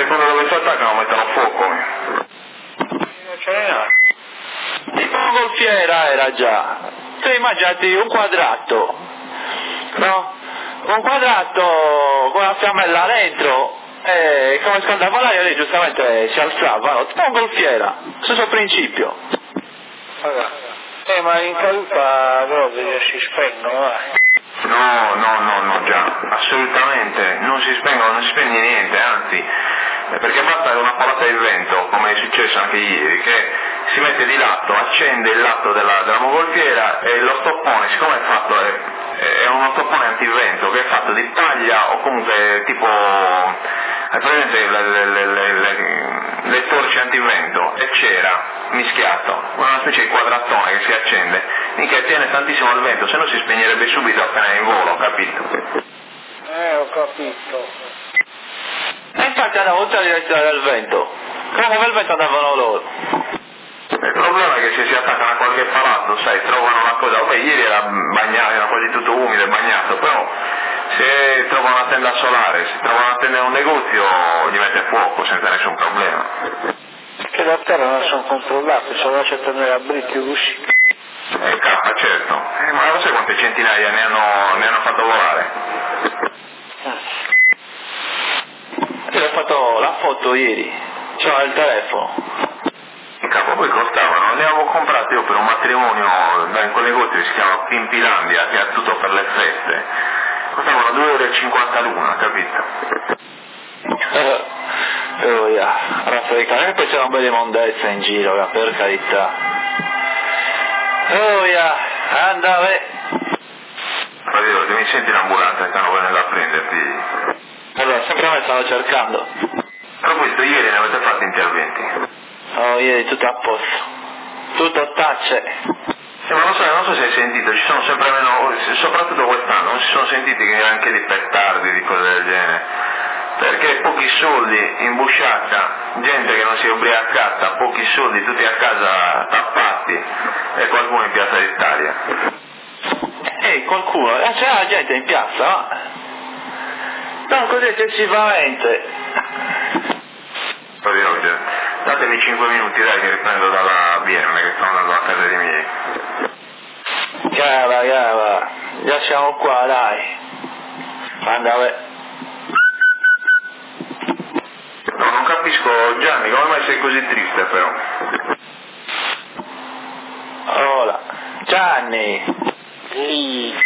secondo dove si attaccano mettono fuoco. Non ce n'è nada. Tipo mongolfiera era già. Tu immaginati un quadrato, no? Un quadrato con una fiammella dentro e come scaldava l'aria lì giustamente si alzavano, tipo mongolfiera, stesso principio. Ma in caduta cose si spengono, No, già, assolutamente, non si spengono, non si spegne niente, anzi, perché basta una palata di vento, come è successo anche ieri, che si mette di lato, accende il lato della mongolfiera e lo stoppone, siccome è fatto, è uno stoppone antivento che è fatto di paglia o comunque tipo, hai presente le torce antivento e c'era mischiato, una specie di quadratone che si accende, mica tiene tantissimo al vento, se no si spegnerebbe subito appena è in volo, capito? ho capito. E infatti andavo tutta la direzione del vento, come il vento andavano loro. Il problema è che se si attaccano a qualche palato, sai, trovano una cosa, vabbè ieri era bagnato, era quasi tutto umido e bagnato, però se trovano una tenda solare, se trovano una tenda in un negozio, gli mette fuoco senza nessun problema. Che da terra non sono controllate, sono lasciate andare a bricchi così. Certo, ma non sai quante centinaia ne hanno fatto volare? Io ho fatto la foto ieri, c'era il telefono. Poi costavano, ne avevo comprati io per un matrimonio in quel negozio che si chiama Pimpilandia, che ha tutto per le feste, costavano 2,50 € l'una, capito? Razza di cane, poi c'era un bel immondezza in giro, per carità. Andave. Fratello, se mi senti l'ambulanza stanno venendo a prenderti. Allora, sempre a me stanno cercando. A proposito, ieri ne avete fatto interventi? Oh, ieri tutto a posto. Tutto tacce. Ma non so se hai sentito, ci sono sempre meno, soprattutto quest'anno, non si sono sentiti anche di petardi, di cose del genere. Perché pochi soldi in busciacca, gente che non si è ubriacata, pochi soldi, tutti a casa tappati e qualcuno in piazza d'Italia. Qualcuno, c'era la gente in piazza, ma non così eccessivamente. Datemi 5 minuti dai che riprendo dalla via, non è che sto andando a casa dei miei. Cava, già siamo qua, dai. Andave. No, non capisco, Gianni, come mai sei così triste però? Ora, Gianni. Sì.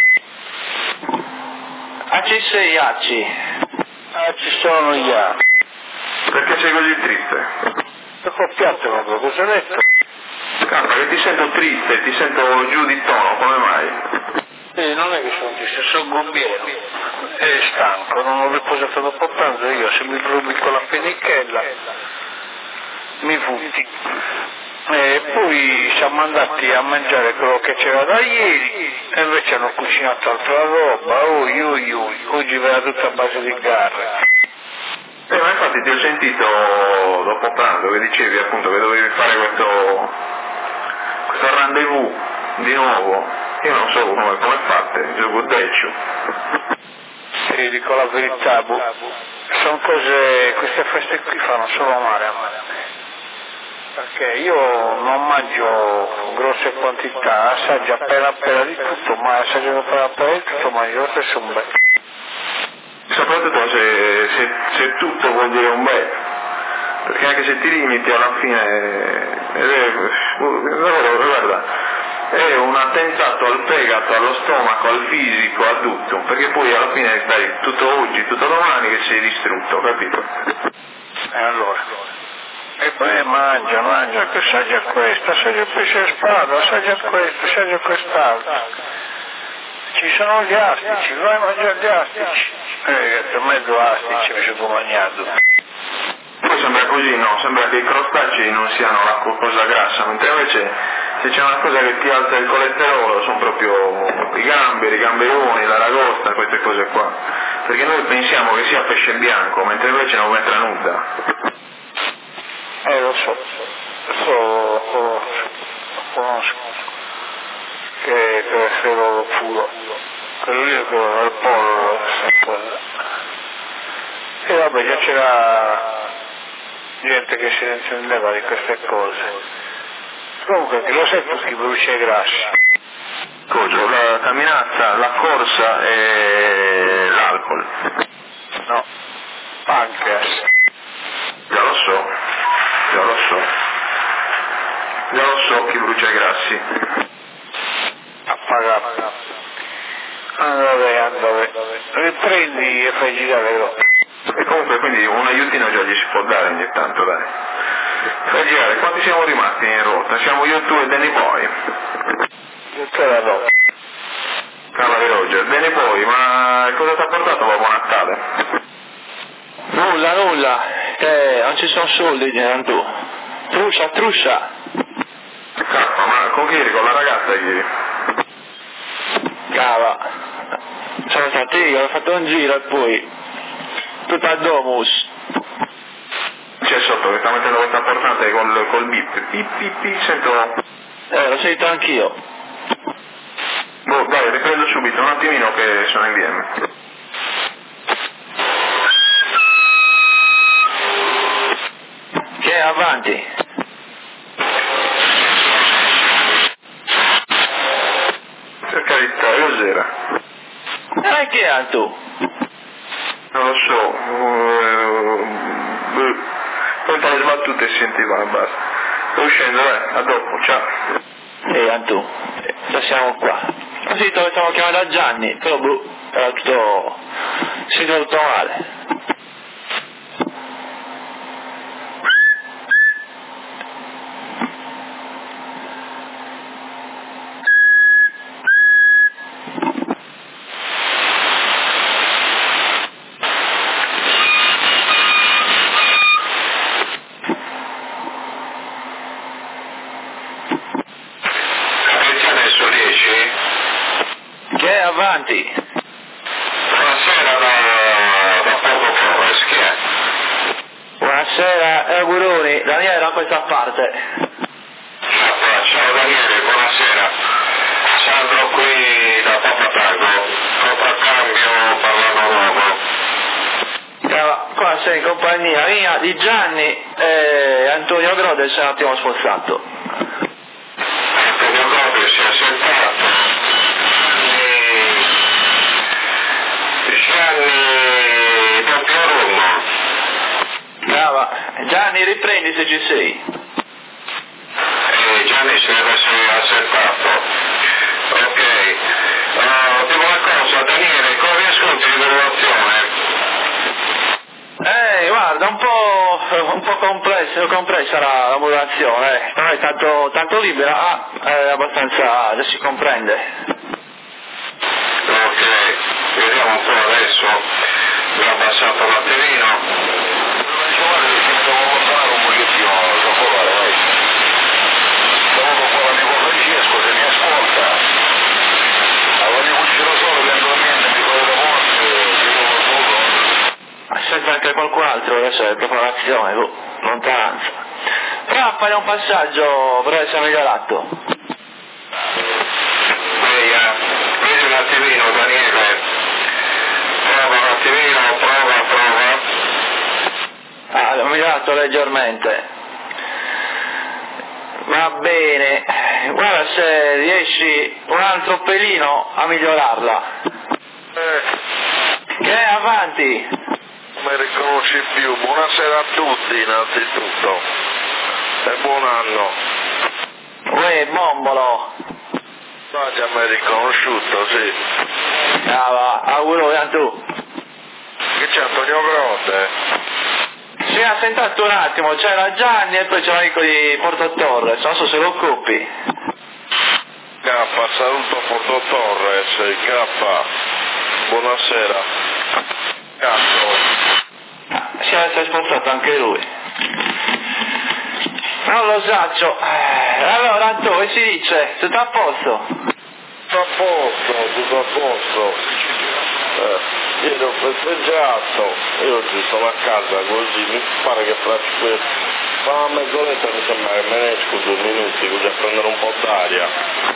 Ci sei, Acci? Ci sono io. Perché sei così triste? Sto coppiato proprio, cosa hai detto? Calma, che ti sento triste, ti sento giù di tono, come mai? Non è che sono triste, sono gombiero e stanco, non ho riposato dopo pranzo, io se mi rubi con la penichella mi futti. E poi siamo andati a mangiare quello che c'era da ieri e invece hanno cucinato altra roba, oggi verrà tutta a base di garre. Ma infatti ti ho sentito dopo pranzo che dicevi appunto che dovevi fare questo rendezvous di nuovo. Io non so come fate, gioco deccio. Sì, dico la verità, sono cose, queste feste qui fanno solo male a me. Perché io non mangio grosse quantità, assaggio appena di tutto, ma assaggio appena di tutto mangio lo stesso un bel. Soprattutto se tutto vuol dire un bel, perché anche se ti limiti alla fine, guarda, è un attentato al fegato, allo stomaco, al fisico, a tutto, perché poi alla fine stai tutto oggi, tutto domani che sei distrutto, capito? E allora? E poi mangia, che assaggia questo, assaggia il pesce a spada, assaggia questo, assaggia quest'altro. Ci sono gli astici, vai a mangiare gli astici. Per me due astici mi sono mangiato. Poi sembra così, no? Sembra che i crostacei non siano la cosa grassa, mentre invece se c'è una cosa che ti alza il colesterolo sono proprio i gamberi, i gamberoni, l'aragosta, queste cose qua. Perché noi pensiamo che sia pesce bianco, mentre invece non entra nulla. Lo so, conosco, che deve essere loro puro, quello lì è quello del pollo, e vabbè già c'era gente che si intendeva di queste cose. Comunque, che lo sai tu chi brucia i grassi? Cosa? La camminata, la corsa e l'alcol. No, pancreas. Già lo so. Già lo so chi brucia i grassi. Appagato. Andate. Riprendi e fai girare. E comunque quindi un aiutino già gli si può dare ogni tanto, dai. Fai girare, quanti siamo rimasti in rotta? Siamo io, tu e Danny Boy. Io te la do. Carla di Roger, Danny Boy, ma cosa ti ha portato Babbo Natale? Nulla, non ci sono soldi, tu. Truscia. Cazzo, ma con chi eri? Con la ragazza ieri? Cava. Sono stato io, ho fatto un giro e poi tutto al domus. C'è sotto che sta mettendo questa portante col bip, sento... Lo sento anch'io. Boh, dai, riprendo subito, un attimino che sono in DM. Che è avanti? Per carità, cos'era? Che è tu? Non lo so, poi le sbattute e sentiva, basta. Sto uscendo, a dopo, ciao. Antu, già siamo qua. Ho sentito che stavo chiamando a Gianni, però era tutto... si è tutto male. Avanti. Buonasera da Porto Flores, chi è? Buonasera, auguroni, Daniele da questa parte. Ciao Daniele, buonasera. Sandro qui da Papatago, contraccambio parlando nuovo. Qua sei in compagnia mia di Gianni e Antonio Grode, se un attimo spostato. Antonio Grode si è sentato. Gianni, riprendi se ci sei. Gianni si deve essere assentato. Ok. Dico una cosa, Daniele, come riascolti l'evaluazione? Guarda, un po' complessa la modulazione, non è tanto libera, è abbastanza, già si comprende. Ok, vediamo un po' adesso. Abbiamo abbassato un attimino. Sente anche qualcun altro, adesso è preparazione, lontananza. Prova a fare un passaggio per essere migliorato. Vedi un attimino Daniele, prova un attimino, prova. L'ho migliorato leggermente. Va bene, guarda se riesci un altro pelino a migliorarla. Che è avanti? Mi riconosci più, buonasera a tutti innanzitutto e buon anno. Uè, bombolo! No, già mi hai riconosciuto, sì. Auguro a tu. Che c'è Antonio Grode? Si è assentato un attimo, c'era Gianni e poi c'è l'amico di Porto Torres, non so se lo occupi. Saluto Porto Torres, buonasera. Si è spostato anche lui. Non lo saccio. Allora tu, che si dice? Tutto a posto? Tutto a posto. Ieri ho festeggiato, io oggi sono a casa così, mi pare che fra una mezz'oretta mi sembra che me ne esco 2 minuti così a prendere un po' d'aria.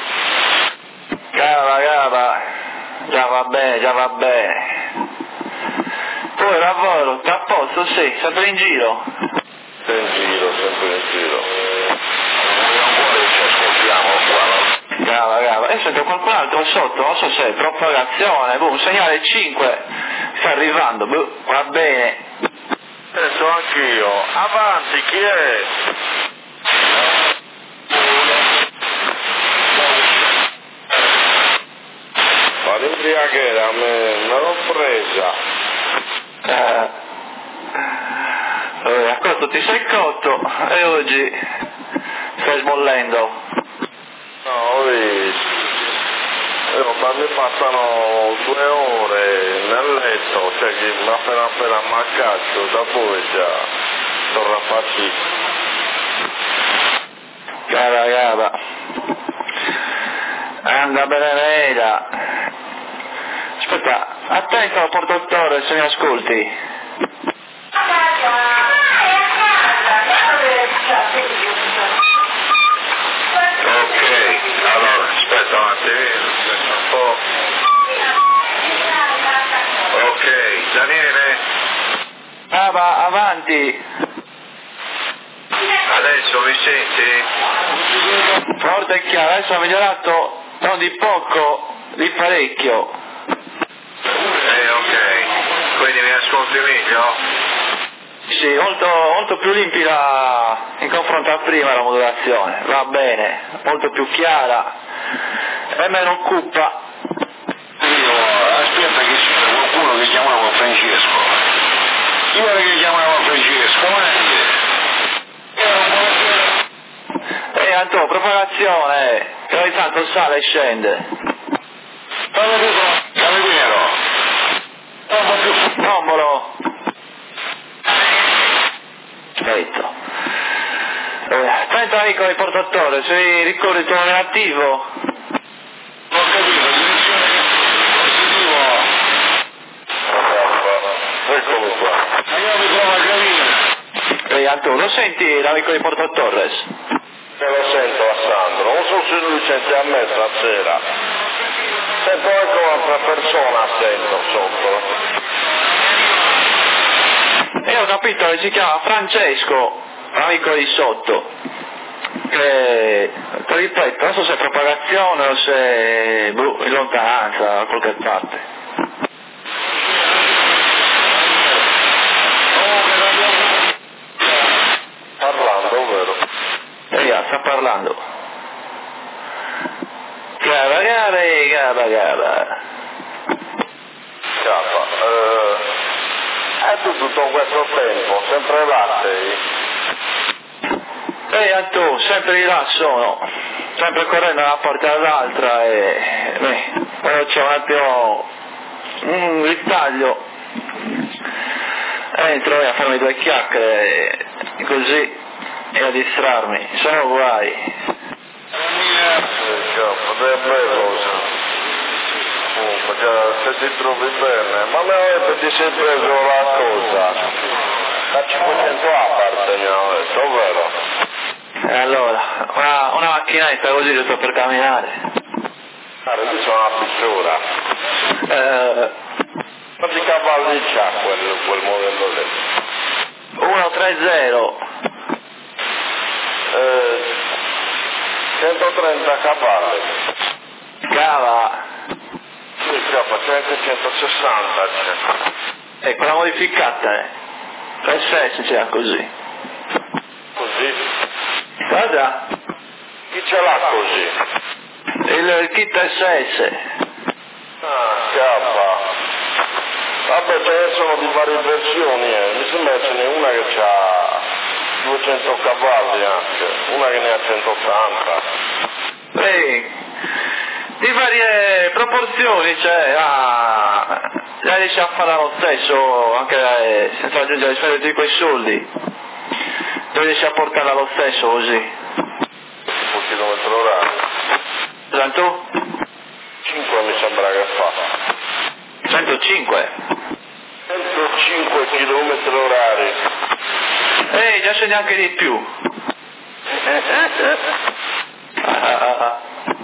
Cava, già va bene. Poi lavoro, sta a posto, sì, sempre in giro. Sempre in giro. Ancora ci ascoltiamo qua. Brava. E sento qualcun altro sotto, non so se è propagazione, un segnale 5 sta arrivando, va bene. Sento anch'io. Avanti, chi è? Ma l'imbriachera me l'ho presa. Accorto ti sei cotto e oggi stai smollendo. No, ho visto. Ma mi passano 2 ore nel letto, cioè che mi appena ammaccato, dopo già torna a farci. Cara. Anda bene. Aspetta, attento al portatore se mi ascolti. Ok, allora, aspetta un attimino, aspetta un po'. Ok, Daniele? Va avanti. Adesso mi senti? Forte e chiaro, adesso ha migliorato non di poco, di parecchio. Ok, quindi mi ascolti meglio? Sì, molto più limpida in confronto a prima la modulazione, va bene, molto più chiara e meno cupa. Aspetta che c'era qualcuno che chiamava Francesco. Chi era che chiamava Francesco? Antonio, propagazione, che ogni tanto sale e scende. Carabiniero. Nombolo. Perfetto. Senta amico il portatore, se ricordi il tuo nome attivo? Ho capito, direzione positivo. Eccolo qua. Io mi trovo a capire. Antonio, lo senti l'amico di Porto Torres? Lo sento a Sandro, non so se lui sente a me stasera. Sento anche un'altra persona attento sotto. E ho capito che si chiama Francesco, amico di sotto. Che, ti ripeto, non so se è propagazione o se è in lontananza da qualche parte. Parlando, vero? Sta parlando. Gaba. E tu tutto questo tempo, sempre là sei? Antonio, sempre di là sono, sempre correndo da una parte all'altra quando c'è un attimo un ritaglio entro a farmi 2 chiacchiere così e a distrarmi, sono guai. È bello. Comunque, se ti trovi bene, ma mi avete ti sei preso la cosa da 500 a parte, mi hanno detto, ovvero? E allora, una macchinetta così giusto per camminare. Qui sono una pittura. Quanti cavalli c'ha quel modello lì? 130. 130 cavalli. Cava. Sì, c'è anche 160. E quella modificata SS c'era così. Così? Cosa? Chi ce l'ha così? Il kit SS. Scappa. Vabbè, ce ne sono di varie versioni, mi sembra ce n'è una che ha 200 cavalli anche, una che ne ha 180. Di varie proporzioni, cioè, lei riesce a fare lo stesso, anche senza aggiungere spese di quei soldi. Lei riesce a portarla lo stesso così. Tipo chilometro orario. Quanto? 5 mi sembra che fa. 105. 105 chilometri orari. Già scende anche di più.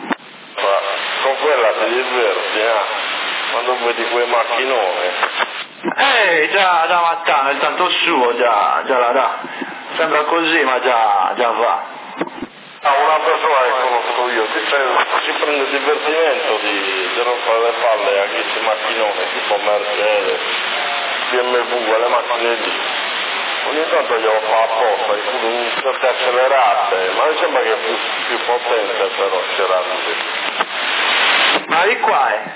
Con quella ti diverti, quando vedi quei macchinoni. Già Mattano, è tanto suo, già la dà. Sembra così, ma già va. Una persona che conosco io, si prende divertimento di rompere le palle a questi macchinoni, tipo Mercedes, BMW, le macchine lì. Ogni tanto glielo fa apposta, in certe accelerate, ma mi sembra che è più potente però accelerare. Ma di qua è?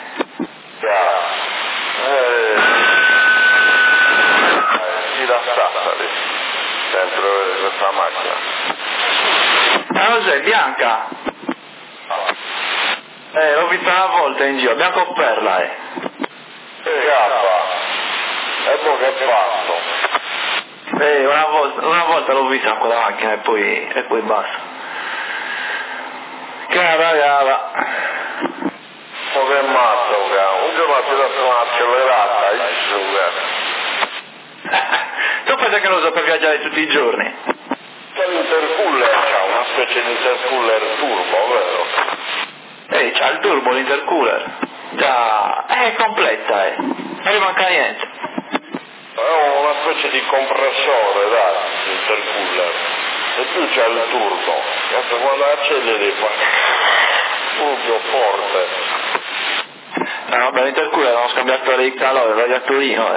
Gira Sassari, dentro questa macchina. Ma cos'è, bianca? L'ho vista una volta in giro, bianco o perla, Gaffa, e poi che fatto? Una volta l'ho vista quella macchina e poi basta. Cava. Oh che mazzo, un giorno ti ho dato un'accelerata, Tu pensi che lo so per viaggiare tutti i giorni? C'è l'intercooler, c'ha una specie di intercooler turbo, vero? C'ha il turbo, l'intercooler. Già, è completa, Non gli manca niente. È una specie di compressore, dai, l'intercooler. E più c'è il turbo. Adesso quando acceleri fa turbo forte. Vabbè, l'intercooler hanno scambiato il calore, il radiatorino,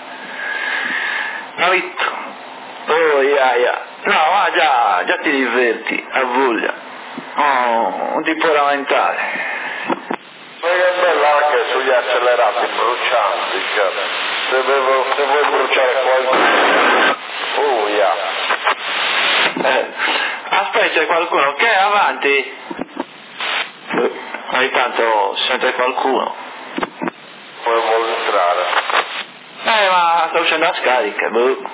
Ha visto? Oh, yeah. No, ma già ti diverti, a voglia. Non ti puoi lamentare. Ma che bella anche sugli accelerati brucianti, se vuoi bruciare qualcuno. Oh, yeah. Aspetta, c'è qualcuno che è avanti. Ogni tanto sente qualcuno. Vuoi entrare? Ma sta uscendo a scarica,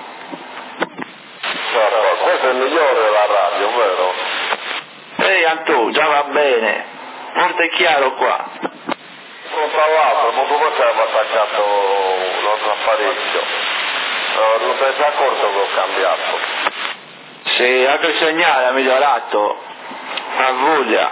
Questo è il migliore della radio, vero? Antù, già va bene. Forte e chiaro qua. Tra l'altro, ma come ti avevo attaccato l'altro apparecchio? Non ti sei accorto che ho cambiato? Sì, anche il segnale ha migliorato. A voglia.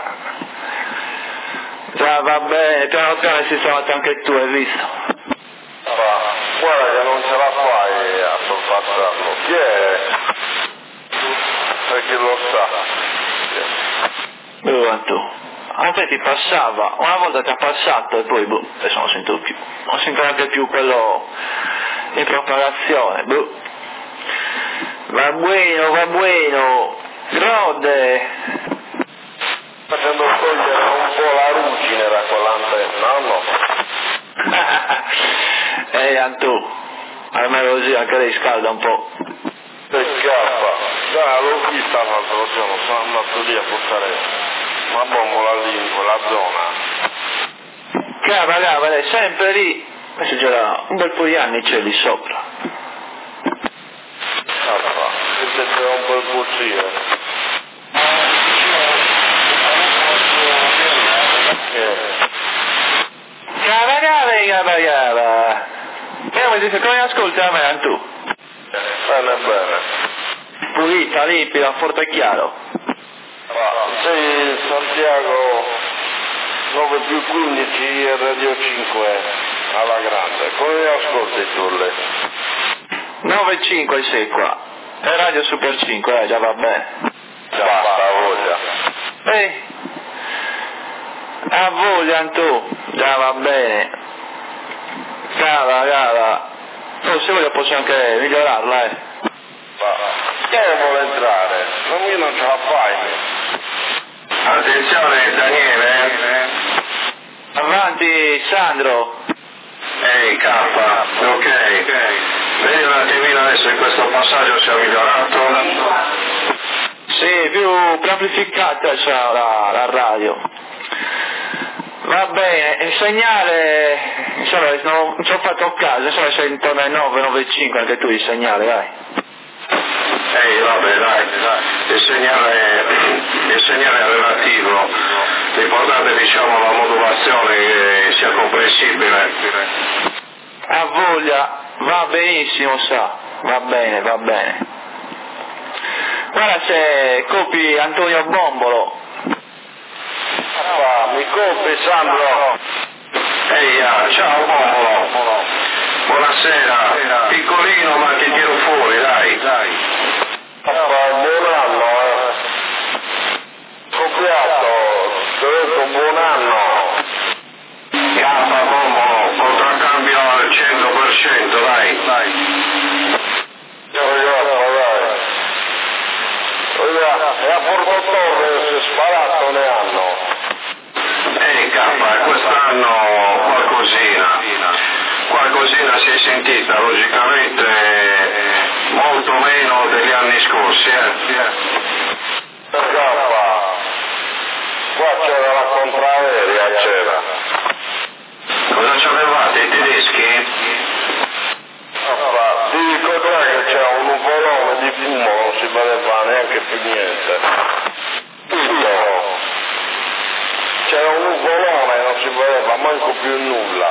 Già va bene, piano piano hai sistemato anche tu, hai visto? Guarda che non ce la fai a sorpassarlo. Chi è? Perché lo sa. Antù. A te ti passava, una volta ti ha passato e poi adesso non sento più. Non sento neanche più quello in propagazione, Va bueno. Grode. Facendo togliere un po' la ruggine da quell'antenna, no? Antù, almeno così anche lei scalda un po'. Che scappa. L'ho vista l'altro giorno, sono andato lì a portare una bombola lì in quella zona. Cava, lei sempre lì. Questo già da un bel po' di anni c'è lì sopra. Questo è un bel bucino. Cava. Mi dice come ascolti a me, Antù? Bene. Pulita, limpida, forte e chiaro. Sei Santiago 9+15 e Radio 5 alla grande. Come ascolti tu lei? 9.5 sei qua. E Radio Super 5, già va bene. Basta, voglia. A voglia, Antù, già va bene. Cava. Se voglio posso anche migliorarla, Chi vuole entrare? Non ce la fai. Attenzione Daniele. Avanti, Sandro. K, ok. Vedi un attimino adesso in questo passaggio si è migliorato. Sì, più amplificata c'è la radio. Va bene, il segnale, insomma, non ci ho fatto caso, insomma sei intorno ai 9,95 anche tu il segnale, dai. Vabbè, dai. Il segnale è relativo. L'importante è la modulazione che sia comprensibile. A voglia, va benissimo, va bene. Guarda se copi Antonio Bombolo. Mi copi Sandro? Ciao Bombolo. Buonasera, piccolino ma che tiro fuori, dai. Buon anno, Copiato, ti ho detto buon anno. Capa, Momo, contraccambio al 100%, dai. E a Porto Torres sparato ne hanno. Capa, quest'anno qualcosina si è sentita, logicamente molto meno degli anni scorsi, Qua c'era la contraerea, c'era. Cosa c'avevate, i tedeschi? Ti dico che c'era un nuvolone di fumo, non si vedeva neanche più niente. C'era un nuvolone, non si vedeva manco più nulla.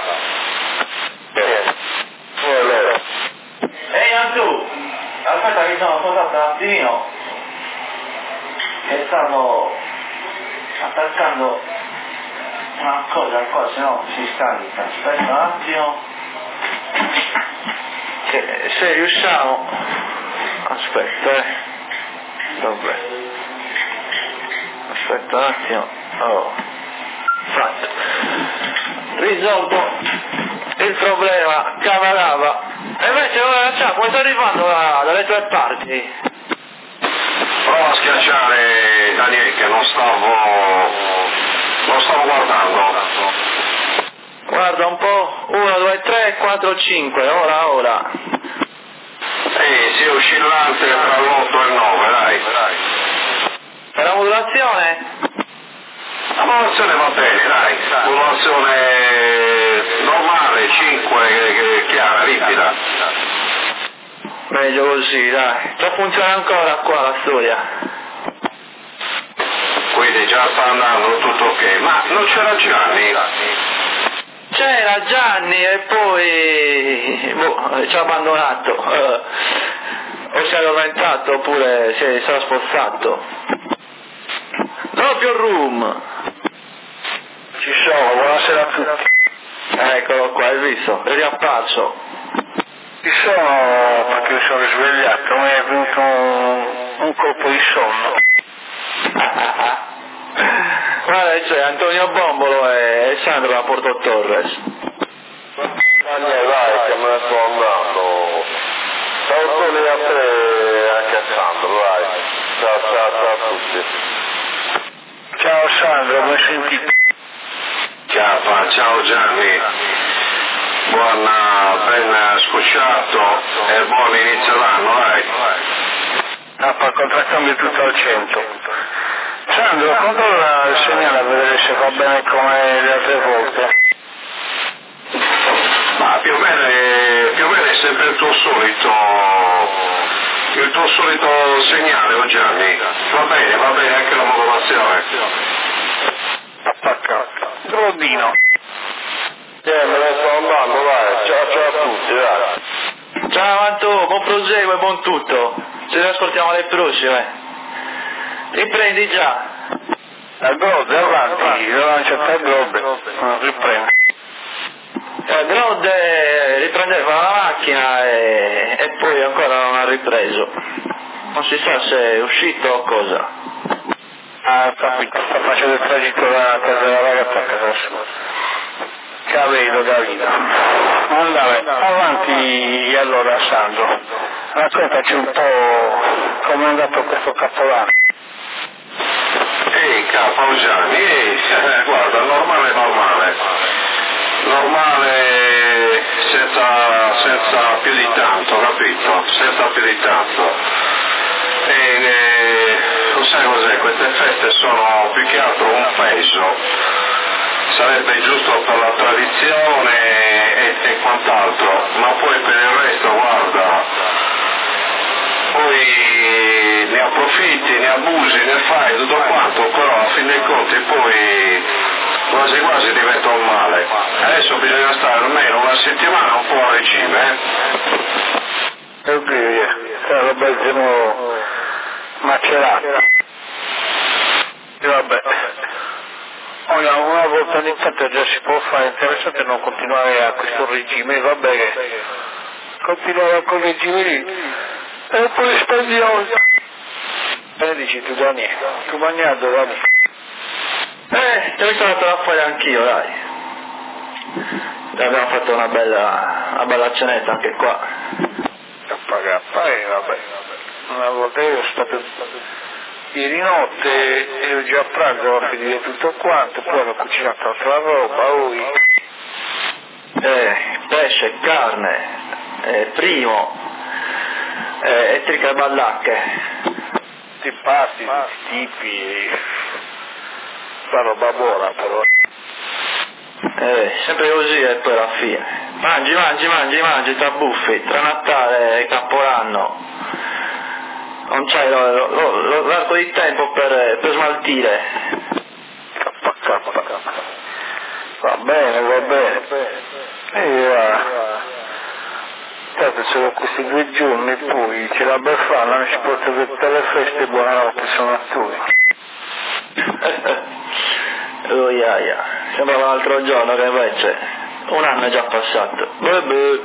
Ehi Antù, aspetta che sono sposato un attimino, che stavo attaccando una cosa qua, se no si scarica. Aspetta un attimo, che se riusciamo, aspetta, vabbè, aspetta un attimo, fatto, risolto il problema, camarava. E invece come sta arrivando dalle tue parti? Prova a schiacciare Daniele che non stavo guardando. Guarda un po', 1, 2, 3, 4, 5, ora. Sì, oscillante tra l'8 e il 9, dai. E la modulazione? La modulazione va bene, dai. Modulazione normale, 5, chiara, ripida. Meglio così, dai. Già funziona ancora qua la storia. Quindi già sta andando tutto ok. Ma non c'era Gianni? C'era Gianni e poi ci ha abbandonato. O si è addormentato oppure si è spostato. Doppio room. Ci sono, buonasera a tutti. Eccolo qua, hai visto? È riapparso. Ci sono perché mi sono risvegliato, mi è venuto un colpo di sonno. Guarda, c'è Antonio Bombolo e Sandro da Porto Torres. Dai, che me ne sto andando. Saluto a te e anche a Sandro, dai. Ciao a tutti. Ciao Sandro, mi sentite? Ciao Gianni. Ben scocciato e buon inizio d'anno, dai. Per contraccambio tutto al 100. Sandro, controlla il segnale a vedere se va bene come le altre volte. Ma più o meno è sempre il tuo solito segnale, Gianni. Va bene anche la modulazione. Attaccato. Rodino. Me ne sto andando, dai. Ciao a tutti, dai. Ciao Antonio, buon proseguo e buon tutto. Ci ascoltiamo alle prossime. Riprendi già. La Grode avanti, lo lancia per Grode. Riprende. Grode riprendeva la macchina e poi ancora non ha ripreso. Non si sa se è uscito o cosa. Capito, sta facendo il tragitto da casa della ragazza a casa sua. Capito. Andare avanti allora Sandro. Raccontaci un po' come è andato questo capodanno. Capo Gianni, guarda, normale senza più di tanto, capito? Senza più di tanto. Lo sai cos'è? Queste feste sono più che altro un peso, sarebbe giusto per la tradizione e quant'altro, ma poi per il resto, guarda, poi ne approfitti, ne abusi, ne fai tutto quanto, però a fin dei conti poi quasi diventa un male. Adesso bisogna stare almeno una settimana un po' a regime, Lo becchiamo macerato. E vabbè. Una volta ogni tanto già si può fare, interessante non continuare a questo regime, vabbè che continuare con il regime lì è un po' dispendioso. Dici tu Dani, tu bagnato Dani? Devo tornare a fare anch'io, dai. Abbiamo fatto una bella cenetta anche qua. Vabbè. Una volta io sono stato ieri notte, ero già a pranzo, ho finito tutto quanto, poi ho cucinato altra roba, pesce, carne, primo, e triche ballacche. Ti pasti, tipi, fa roba buona però. Sempre così e poi alla fine. Mangi, t'abbuffi, tra Natale e Capodanno. Non c'hai l'arco di tempo per smaltire. Va bene. Tanto solo questi 2 giorni, poi ce la befana, non si può tutte le feste, buonanotte, sono a tutti. Sembrava l'altro giorno che invece un anno è già passato. Vabbè.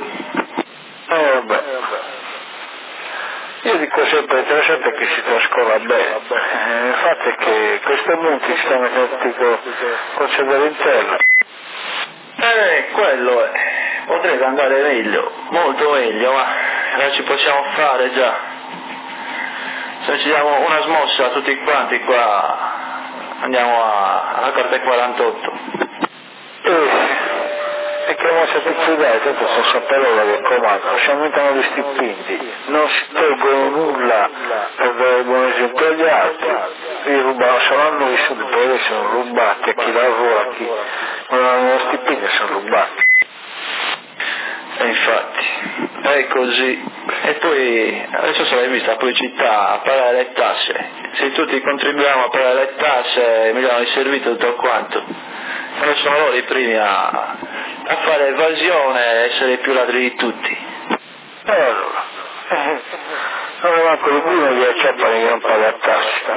Io dico sempre interessante che si trascorra bene. Il fatto è che questo mondo si sta mettendo con il cervello in terra. Quello è. Potrebbe andare meglio, molto meglio, ma la ci possiamo fare già. Se ci diamo una smossa tutti quanti qua, andiamo alla Corte 48. E che non siete chiudere, tanto sono sempre loro che comandano, ci aumentano gli stipendi, non si tolgono nulla per dare buon esempio agli altri, li rubano solo a noi, poi sono rubati a chi lavora, a chi non hanno lo stipendio sono rubati. E infatti, è così. E poi, adesso se l'hai vista la pubblicità a pagare le tasse. Se tutti contribuiamo a pagare le tasse, migliorano i servizi e tutto quanto. Non sono loro i primi a fare evasione e essere i più ladri di tutti. Allora, non è manco di primo che acciappano che non paga tasse.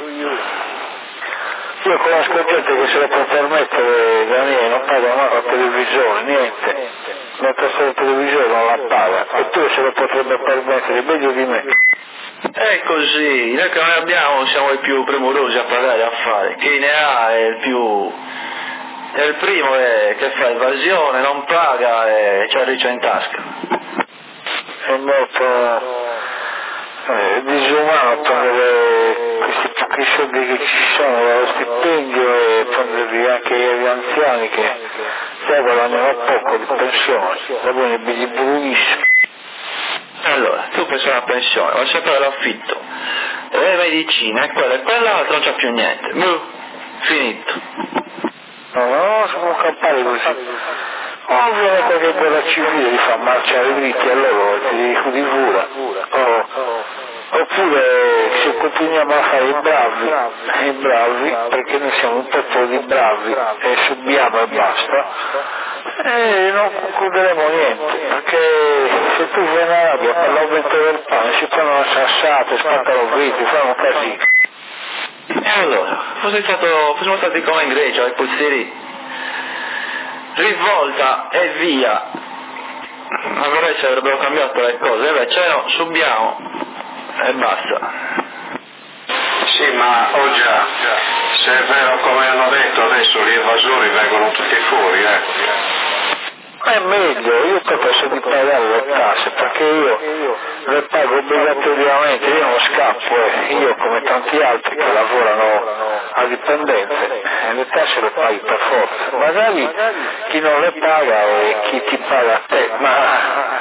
Io conosco gente che se lo può permettere, Daniele, non paga mai la televisione, niente. La tassa del televisore non la paga, e tu se lo potrebbe permettere, meglio di me. È così, noi che non abbiamo siamo i più premurosi a pagare e a fare. Chi ne ha è il primo che fa evasione, non paga e c'ha il riccio in tasca. È molto disumano prendere questi pochi soldi che ci sono dallo stipendio e prenderli anche gli anziani che già guadagnano poco di pensione, va bene, bigli buonissimo. Allora, tu pensi alla pensione, vuoi sempre l'affitto, le medicine, e quell'altro non c'è più niente. Finito. No, si può campare così. O viene qualche guerra civile, li fa marciare dritti a loro, ti dico di cura. Oppure se continuiamo a fare i bravi, perché noi siamo un popolo di bravi e subiamo e basta, non concluderemo niente, perché se tu vai in Arabia per l'aumento del pane si prendono sassate, spaccano viti, fanno casino. E allora, fossimo stati come in Grecia, ai pozzieri, rivolta e via. Allora ci avrebbero cambiato le cose, invece no, subiamo e basta. Sì, ma già, se è vero come hanno detto adesso gli evasori vengono tutti fuori, È meglio, io posso di pagare le tasse, perché io le pago obbligatoriamente, io non scappo, io come tanti altri che lavorano a dipendenze, le tasse le paghi per forza. Magari chi non le paga è chi ti paga a te, ma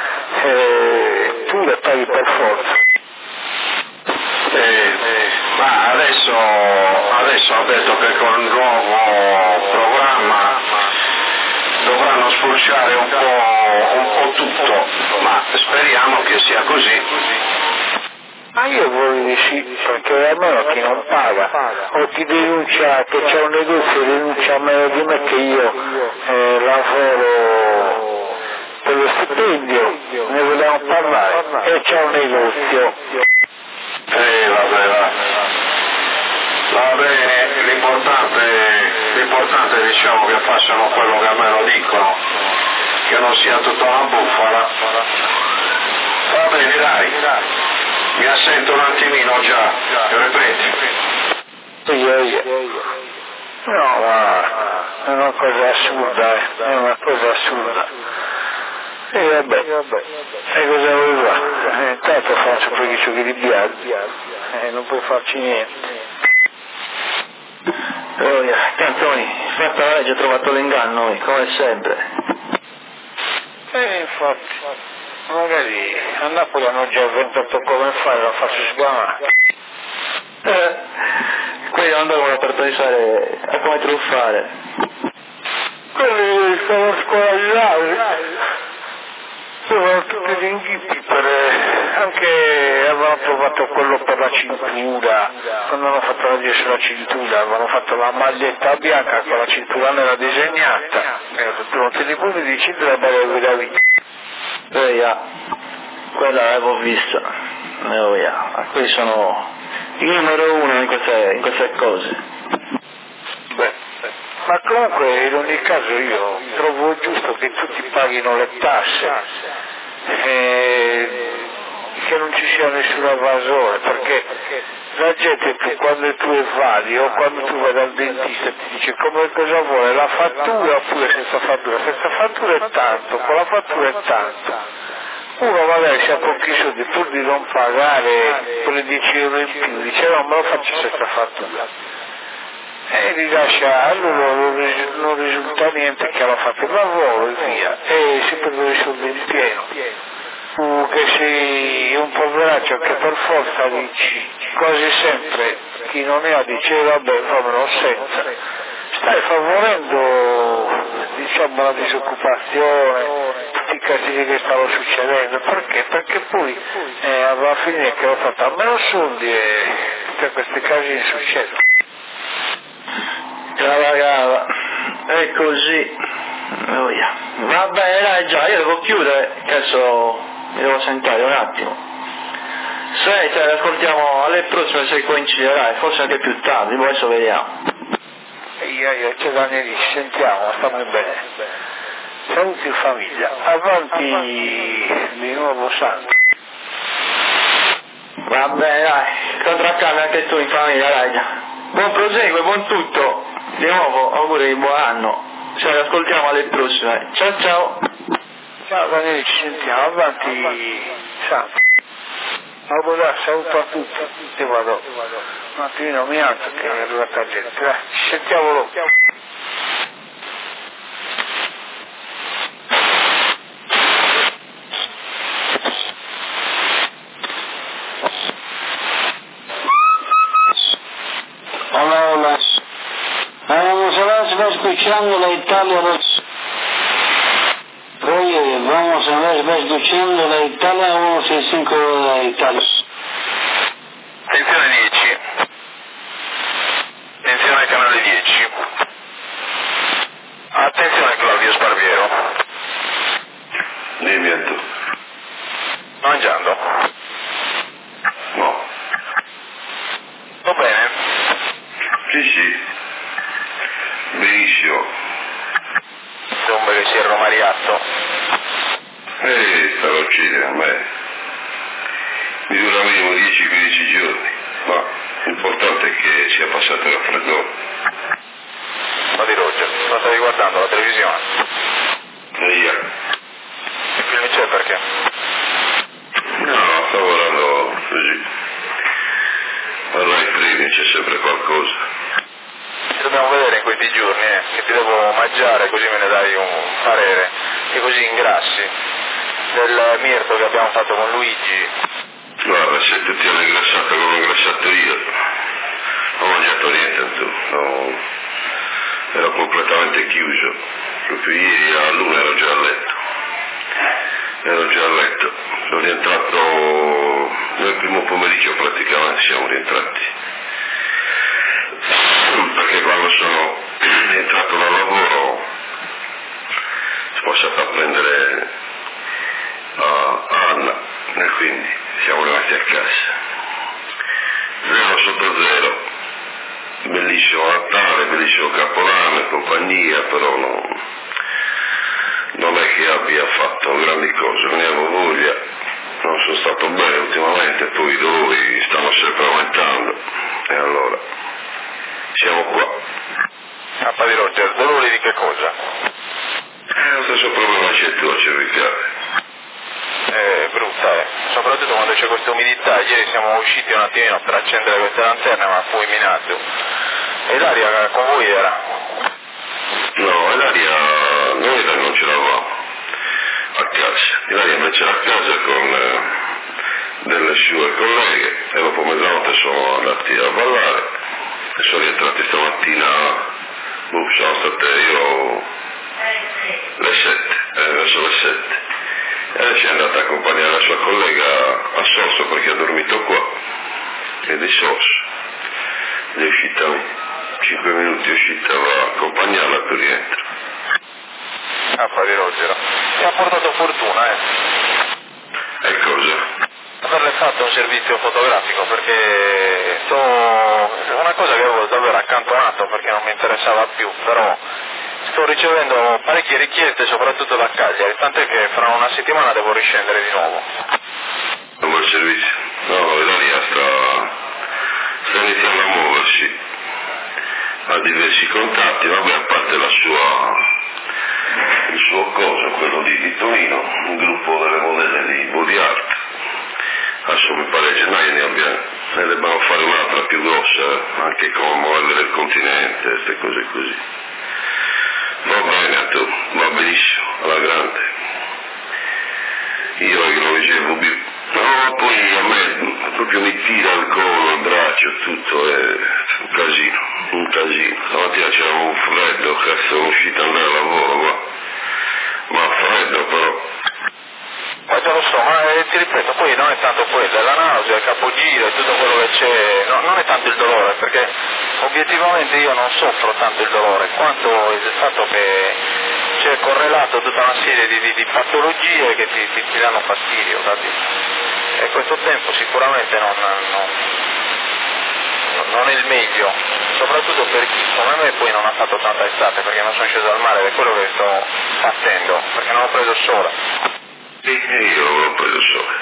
tu le paghi per forza. Ma adesso ho detto che con il nuovo programma dovranno spulciare un po' tutto, ma speriamo che sia così. Ma io vorrei di sì, perché almeno chi non paga o chi denuncia che c'è un negozio denuncia meno di me che io lavoro per lo stipendio, ne vogliamo parlare, e c'è un negozio. Va bene, l'importante è, diciamo, che facciano quello che a me lo dicono, che non sia tutta una bufala. Va bene, dai, mi assento un attimino già, ripeti. No, ma è una cosa assurda, è una cosa assurda. E vabbè, e cosa vuoi fare? Intanto faccio poi i giochi di bianchi, non puoi farci niente. Cantoni, sempre la legge ha trovato l'inganno, come sempre. Infatti, magari a Napoli hanno già inventato come fare, la faccio sgamare. Quelli non devono per pensare a come truffare. Quelli sono a scuola di laurea, sono tutti gli inghippi anche avevano provato quello per la cintura, quando hanno fatto la legge sulla cintura, avevano fatto la maglietta bianca con la cintura nera disegnata, non te li puoi di cintura bella guida vita. Quella l'avevo vista, quelli sono il numero uno in queste cose. Ma comunque in ogni caso io trovo giusto che tutti paghino le tasse, che non ci sia nessun evasore, perché la gente quando tu evadi o quando tu vai dal dentista ti dice come cosa vuole, la fattura oppure senza fattura è tanto, con la fattura è tanto. Uno magari si ha pochi soldi pur di non pagare quelle 10 euro in più, dice no, me lo faccio senza fattura. E rilascia, allora non risulta niente che l'ha fatto il lavoro e via, e si prendono i soldi in pieno. Tu che sei un poveraccio che per forza dici, quasi sempre chi non ne ha dice vabbè fammelo senza, stai favorendo diciamo la disoccupazione, tutti i casini che stanno succedendo, perché? Perché poi alla fine che l'ho fatto a meno soldi e tutti questi casini succedono. Brava, è così. Vabbè, dai, già, io devo chiudere, che adesso mi devo sentare un attimo. Senti, ascoltiamo alle prossime se coinciderai, forse anche più tardi, poi adesso vediamo. Io c'è Danieli, ci sentiamo, stammi bene. Saluti in famiglia, avanti di nuovo santo. Vabbè, dai, contraccambi anche tu in famiglia, dai. Buon proseguo, buon tutto. Di nuovo, auguri di buon anno. Ci ascoltiamo alle prossime. Ciao ciao. Ciao Daniele, ci sentiamo, avanti santo. Allora, saluto a tutti, e vado un attimino mi alzo che è arrivata gente. Ci sentiamo dopo. Hola. Vamos a ver, va escuchando la Italia. Oye, vamos a ver, va escuchando la Italia 165 de Italia. Attenzione 10. Attenzione al canale 10. Attenzione Claudio Sparviero. Dimmi a tu. Mangiando? No. Va bene? Sì. Benissimo. Sembra che sia romariato. Sta uccidere a me. Mi dura minimo 10-15 giorni, ma l'importante è che sia passato il raffreddore. Ma di Roger, non stavi guardando la televisione? Via. Il film c'è perché? No, sto guardando così. Allora i primi c'è sempre qualcosa. Ci dobbiamo vedere in questi giorni, che ti devo mangiare così me ne dai un parere, che così ingrassi. Del mirto che abbiamo fatto con Luigi. Guarda, se tu ti hanno ingrassato come ho ingrassato io, non ho mangiato niente tu, no, ero completamente chiuso, proprio ieri all'1 ero già a letto, sono rientrato nel primo pomeriggio praticamente, siamo rientrati, perché quando sono rientrato dal lavoro sono passato a prendere Anna e quindi siamo arrivati a casa. 0 sotto 0, bellissimo Natale, bellissimo Capodanno, compagnia, però non è che abbia fatto grandi cose, non ne avevo voglia, non sono stato bene ultimamente, poi i dolori stanno sempre aumentando e allora siamo qua. Di Roger, dolori di che cosa? Lo stesso problema c'è tu a cervicale. Brutta, soprattutto quando c'è questa umidità. Ieri siamo usciti un attimino per accendere queste lanterne, ma fulminato. E l'aria con voi era? No, l'aria noi non ce l'avevamo a casa, l'aria invece era a casa con delle sue colleghe e dopo mezzanotte sono andati a ballare e sono rientrati stamattina, sono state io le 7, verso le 7. E lei ci è andata a accompagnare la sua collega a Sorso perché ha dormito qua, e di Sorso è uscita 5 minuti, è uscita, va a accompagnarla per rientro. Di Rogero, mi ha portato fortuna, E cosa? Averle fatto un servizio fotografico, perché è una cosa che avevo davvero accantonato perché non mi interessava più, però sto ricevendo parecchie richieste soprattutto da Cagliari, tant'è che fra una settimana devo riscendere di nuovo. Un bel servizio? No, l'aria sta iniziando a muoversi, ha diversi contatti, vabbè, a parte il suo coso, quello di Torino, un gruppo delle modelle di body art. Adesso mi pare a gennaio ne debbano fare un'altra più grossa, anche con modelle del continente, queste cose così. Va bene, tu, va benissimo, alla grande. Io che non ricevo più. No, poi a me proprio mi tira il collo, il braccio, tutto, è un casino. Stamattina c'era un freddo, cazzo, sono uscito ad andare al lavoro qua. Ma freddo però. Ma già lo so, ma ti ripeto, poi non è tanto quello, è la nausea, il capogiro, tutto quello che c'è, no, non è tanto il dolore, perché obiettivamente io non soffro tanto il dolore, quanto il fatto che c'è correlato tutta una serie di patologie che ti danno fastidio, capito? E questo tempo sicuramente non è il meglio, soprattutto per chi come me poi non ha fatto tanta estate, perché non sono sceso al mare, ed è quello che sto battendo, perché non ho preso sole. Io non ho preso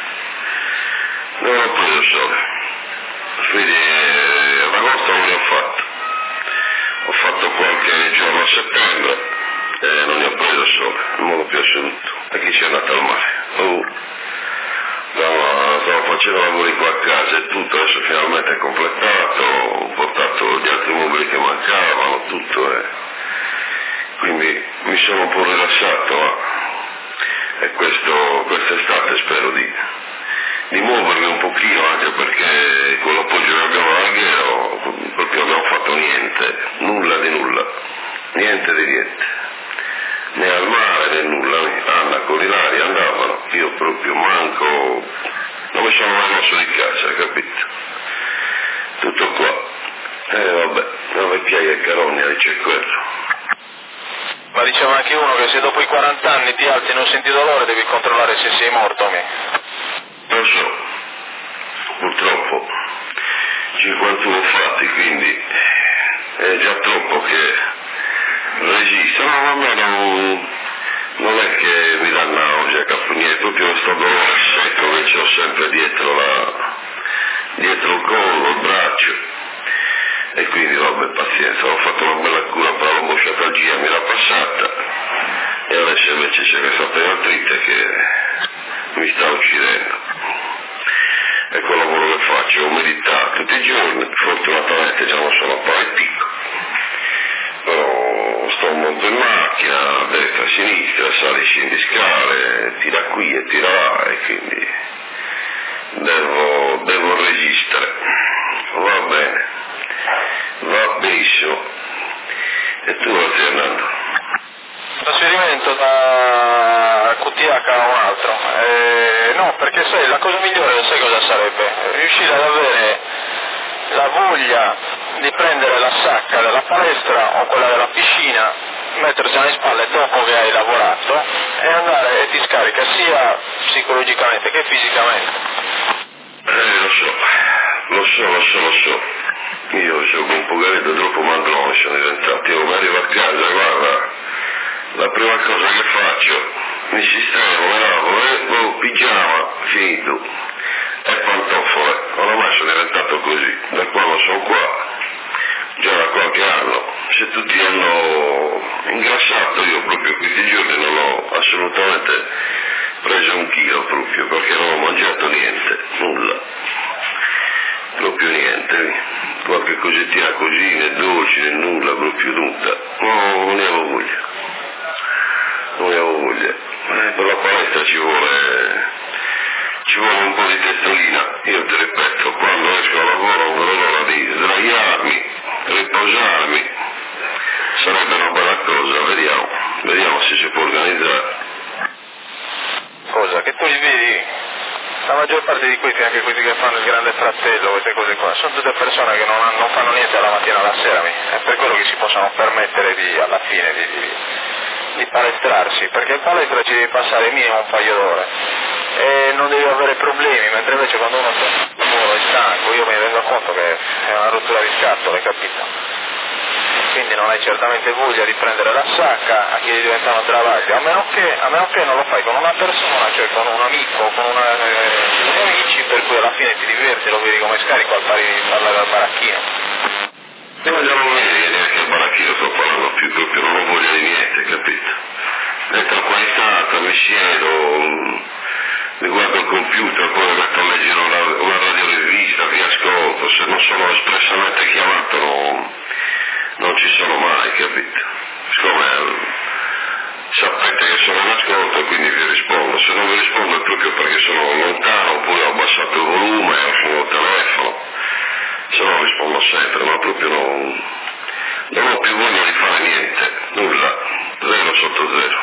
sole. Quindi ad agosto non ne ho fatto. Ho fatto qualche giorno a settembre e non ne ho preso sole, in modo più assoluto. E chi c'è andato al mare? Stavo facendo lavori qua a casa e tutto, adesso finalmente è completato, ho portato gli altri mobili che mancavano, tutto, quindi mi sono un po' rilassato, e quest'estate spero di muovermi un pochino, anche perché con l'appoggio che abbiamo all'Alghero proprio non abbiamo fatto niente, nulla di nulla, niente di niente, né al mare né nulla. Anna con Ilaria andavano, io proprio manco, non mi sono mai mosso di casa, capito? Tutto qua. Vabbè, la vecchiaia e carogna c'è quello. Ma diceva anche uno che se dopo i 40 anni ti alzi e non senti dolore devi controllare se sei morto, Lo so, purtroppo 51 fatti, quindi è già troppo che resistono, ma a me non è che mi dà nausea, è proprio questo dolore secco che c'ho sempre dietro il collo, il braccio. E quindi vabbè, pazienza, ho fatto una bella cura per la lombosciatalgia, mi l'ha passata, e adesso invece c'è questa pneumotrite che mi sta uccidendo. E quel lavoro che faccio, umidità tutti i giorni, fortunatamente già non sono paralitico, però sto molto in macchina, a destra e a sinistra, sali, scendi scale, tira qui e tira là, e quindi devo resistere. Va bene. Va benissimo. E tu dove stai andando? Trasferimento da QTH a un altro. No, perché sai, la cosa migliore sai cosa sarebbe? Riuscire ad avere la voglia di prendere la sacca della palestra o quella della piscina, mettersi alle spalle dopo che hai lavorato e andare e ti scarica sia psicologicamente che fisicamente. Lo so. io sono un pocheretto troppo mandrone, sono diventato. Io mi arrivo a casa, guarda, la prima cosa che faccio, mi sistemo, mi lavo, pigiama, finito, e pantofole. Ormai sono diventato così, da quando sono qua, già da qualche anno. Se tutti hanno ingrassato, io proprio questi giorni non ho assolutamente preso un chilo proprio, perché non ho mangiato niente, nulla, proprio niente, qualche cosettina così, né dolci né nulla, proprio nulla, no, non ne avevo voglia, per la palestra ci vuole un po' di testolina. Io ti ripeto, quando esco a lavoro non vedo l'ora di sdraiarmi, riposarmi, sarebbe una bella cosa, vediamo se si può organizzare. Cosa? Che tu li vedi, la maggior parte di questi, anche questi che fanno il grande fratello, queste cose qua, sono tutte persone che non fanno niente dalla mattina alla sera, è per quello che si possono permettere alla fine di palestrarsi, perché in palestra ci devi passare minimo un paio d'ore e non devi avere problemi, mentre invece quando uno è stanco, io mi rendo conto che è una rottura di scatole, capito? Quindi non hai certamente voglia di prendere la sacca, a chi diventa una travaglia, a meno che non lo fai con una persona, cioè con un amico, con degli amici, per cui alla fine ti diverti, lo vedi come scarico al pari di parlare al baracchino. Io non vedi neanche al baracchino, sto parlando più, proprio non ho voglia di niente, capito? Entro qua in stanza, mi siedo, mi guardo il computer, poi mi metto a leggere una radiorivista, vi ascolto, se non sono espressamente chiamato non ci sono mai, capito? Siccome sapete che sono in ascolto e quindi vi rispondo, se non vi rispondo è proprio perché sono lontano oppure ho abbassato il volume o sono al telefono, se no rispondo sempre, ma proprio non ho più voglia di fare niente, nulla, 0 sotto 0.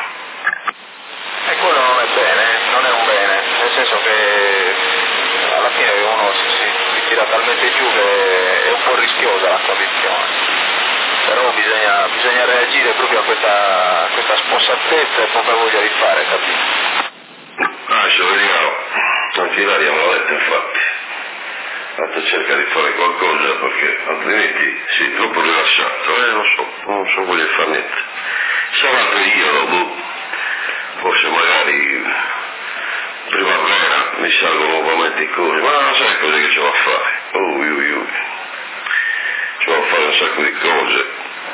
E quello non è bene, non è un bene, nel senso che alla fine uno si tira talmente giù che è un po' rischiosa la condizione. Però bisogna reagire proprio a questa spossatezza e poca voglia di fare, capito? Adesso vediamo, anche Ilaria me l'ha detto infatti, tanto cerca di fare qualcosa perché altrimenti sei troppo rilassato, non so voglio fare niente. Sarà periodo, forse magari primavera mi salgo nuovamente in cose, ma non sai cose che ce va a fare, ci va a fare un sacco di cose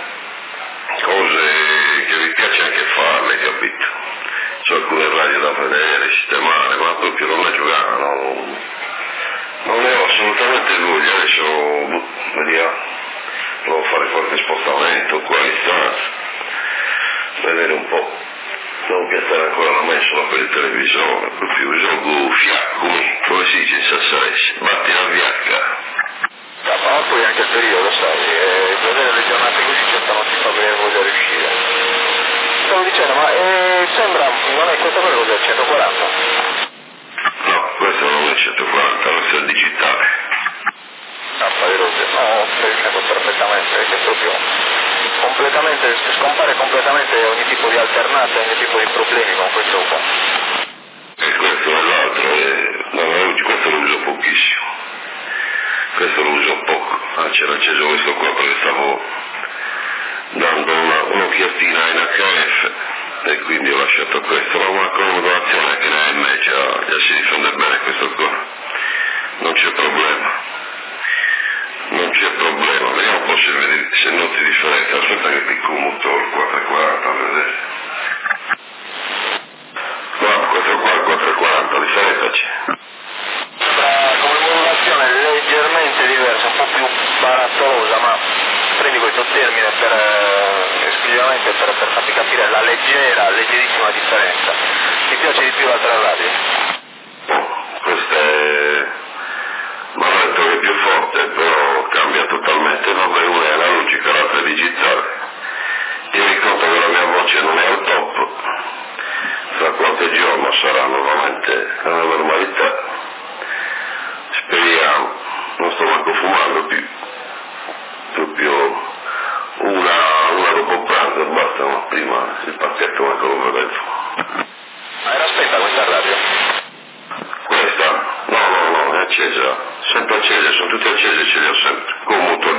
che mi piace anche farle, capito? C'ho alcune radio da vedere, sistemare, ma proprio non la giocare, non ne ho assolutamente voglia, adesso vediamo, devo fare qualche spostamento qua in stanza, vedere un po', non piazzare ancora la mensola per il televisore, proprio gioco fiaccumi, come si dice in sassarese, batti la viacca. Ma poi anche il periodo, sai, vedere le giornate così certo non ti fa bene voglia di uscire. Stavo dicendo, ma sembra, non è questo quello del 140? No, questo non è il 140, questo è il digitale. No, stai dicendo perfettamente, che proprio scompare completamente ogni tipo di alternanza, ogni tipo di problemi con questo qua. E questo è l'altro, questo lo uso pochissimo. Questo lo uso poco, c'era acceso questo qua perché stavo dando un'occhiatina in HF e quindi ho lasciato questo, ma una collaborazione che ne è già si difende bene questo qua, non c'è problema, vediamo un po' se noti differenza, aspetta che ti commuto il 440 a vedere. No, questo qua il 440, differenza c'è. Come modulazione leggermente diversa, un po' più barattolosa, ma prendi questo termine esclusivamente per farti capire la leggerissima differenza. Ti piace di più l'altra radio? Questa è molto che è più forte, però cambia totalmente, no? Perché una è analogica, l'altra è digitale. Tieni conto che la mia voce non è al top, fra qualche giorno sarà nuovamente la normalità. Speriamo, non sto manco fumando più, proprio una dopo pranzo, basta, ma prima il pacchetto manco lo vedevo. Ma era spenta questa radio? Questa? No, è accesa, sempre accesa, sono tutte accese, ce le ho sempre, con mutuo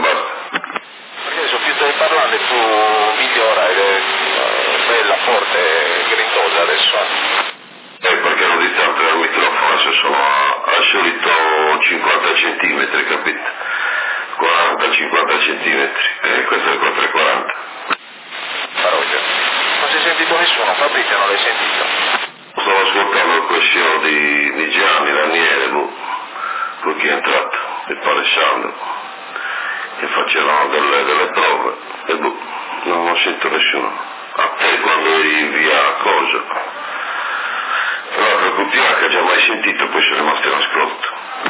forte, grintosa adesso. Perché non distante dal microfono, adesso sono al solito 50 centimetri, capito? 40-50 centimetri, questo è il 440. Faroglia. Non si è sentito nessuno, Fabrizio non l'hai sentito? Stavo ascoltando il questiono di Gianni Raniere, con chi è entrato, il Palessandro, che facevano delle prove, e non sento nessuno. A te quando eri via a cosa? Tra l'altro Cutià che ha già mai sentito, poi sono rimasto in ascolto.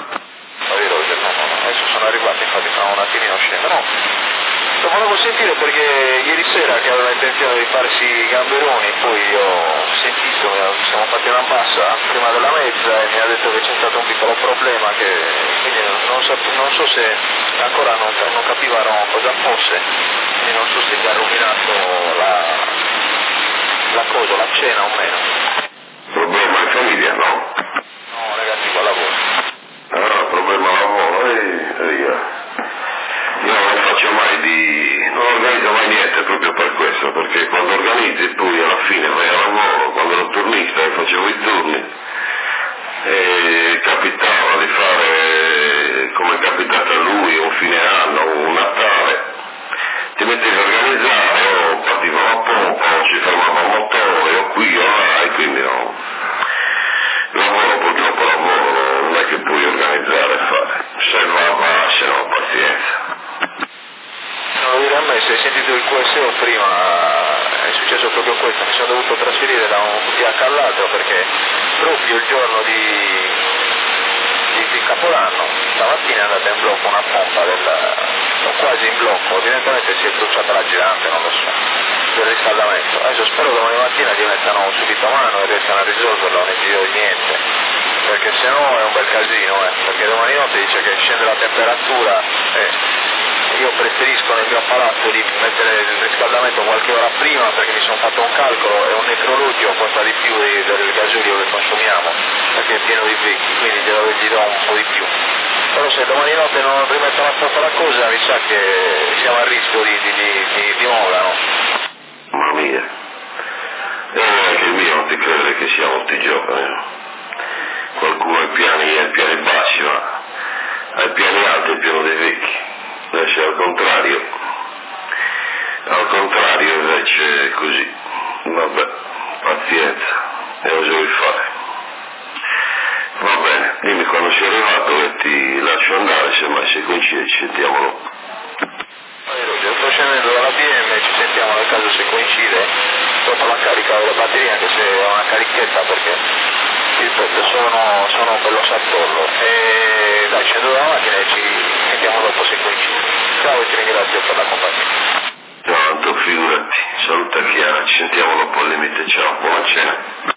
Adesso sono arrivato, infatti fra un attimino scendo. No, lo volevo sentire perché ieri sera che aveva intenzione di farsi i gamberoni, poi ho sentito, siamo fatti una bassa prima della mezza e mi ha detto che c'è stato un piccolo problema, quindi non so se ancora non capivano cosa fosse, quindi non so se gli ha rovinato la cosa, la cena o meno. Problema in famiglia, no? No, negativo al lavoro. Problema lavoro, io non faccio mai non organizzo mai niente proprio per questo, perché quando organizzi poi alla fine vai a lavoro, quando ero turnista e facevo i turni, e capitava di fare, come è capitato a lui, un fine anno, un Natale, ti mettevi a organizzare, o partiva la pompa, o si fermava il motore, o qui o là, e quindi no. Lavoro purtroppo lavoro, non è che puoi organizzare e fare. Se va, se no, pazienza. Non lo dire a me, se hai sentito il QSO prima, è successo proprio questo, mi sono dovuto trasferire da un QTH all'altro perché proprio il giorno di Capodanno, stamattina è andata in blocco una pompa quasi in blocco, evidentemente si è bruciata la girante, non lo so, del riscaldamento. Adesso spero domani mattina gli mettano subito a mano e riescano a risolverlo, non è giro di niente, perché se no è un bel casino, perché domani notte dice che scende la temperatura io preferisco nel mio palazzo di mettere il riscaldamento qualche ora prima perché mi sono fatto un calcolo e un necrologio costa di più del gasolio che consumiamo perché è pieno di vecchi, quindi gli do un po' di più. Però se domani notte non rimettono a posto la cosa mi sa che siamo a rischio di moda, no? Mamma mia. Anche il mio non ti credere che siamo tutti giovani, no? Qualcuno ai piani bassi, ma ai piani alti è pieno dei vecchi. Invece al contrario invece è così. Vabbè, pazienza, e cosa devi fare? Va bene, dimmi quando sei arrivato e ti lascio andare, se mai si coincide ci sentiamo dopo. Sto scendendo dalla PM, ci sentiamo nel caso se coincide, dopo la carica della batteria, anche se è una carichetta perché ripeto sono un bello sattollo. E dai, scendo dalla macchina e ci sentiamo dopo se coincide. Ciao e ti ringrazio per la compagnia. Tanto figurati, saluta Chiara, ci sentiamo dopo al limite, ciao, buona cena.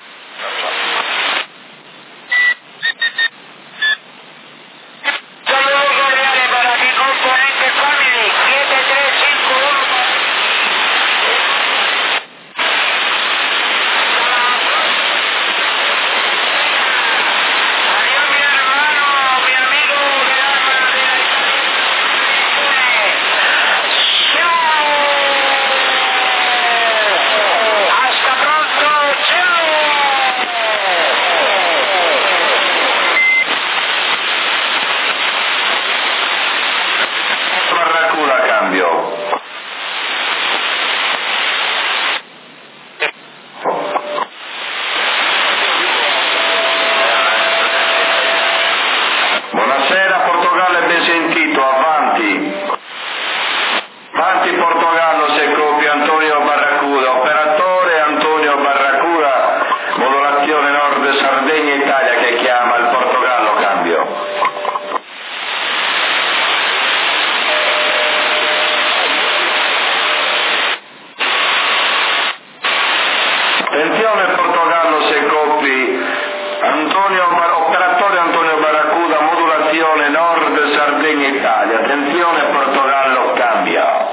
Attenzione Portogallo Secoppi, operatore Antonio Barracuda, modulazione Nord Sardegna Italia. Attenzione Portogallo, cambia.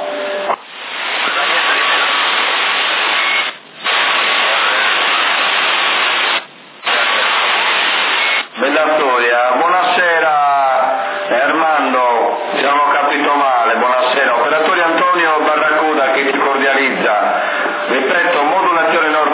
Bella storia, buonasera Armando, ci hanno capito male, buonasera. Operatore Antonio Barracuda che ti cordializza, ripeto, modulazione Nord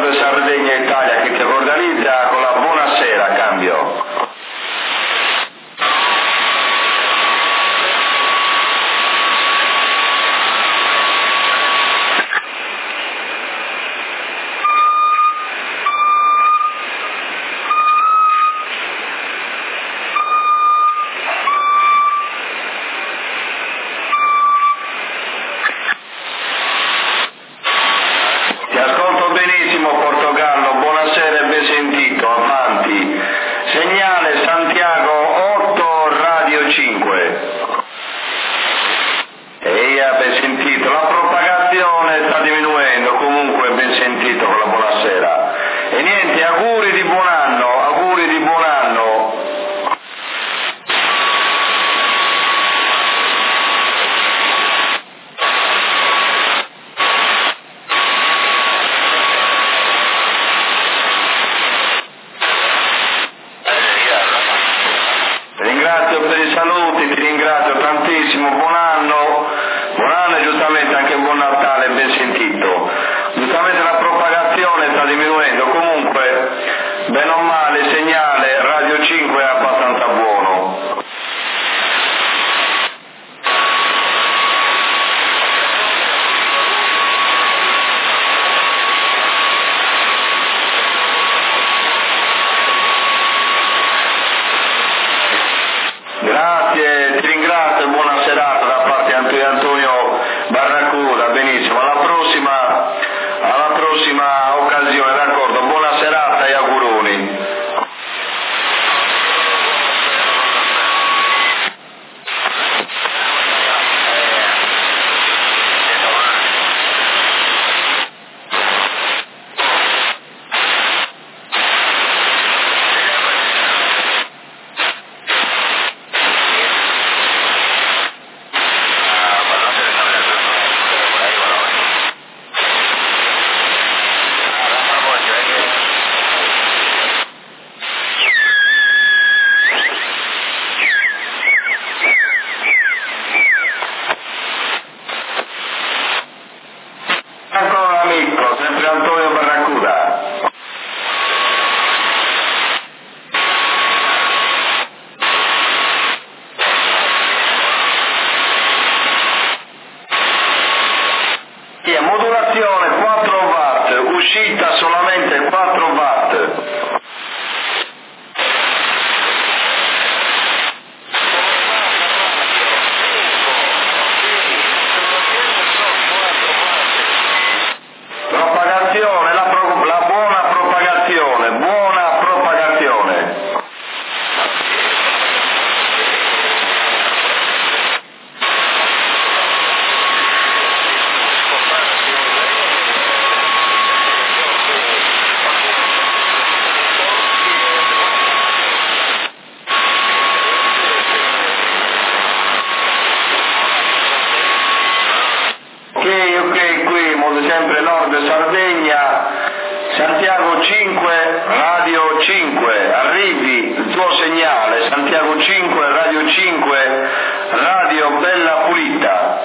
5, Radio 5, arrivi il tuo segnale, Santiago 5, Radio 5, Radio Bella Pulita.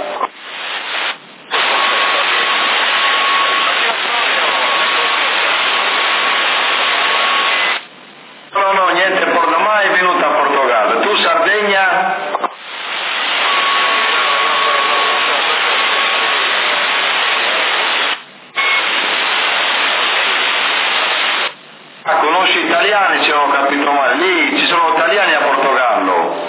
No, niente, mai venuto a Portogallo. Tu Sardegna? Conosci italiani, se non ho capito male, lì ci sono italiani a Portogallo.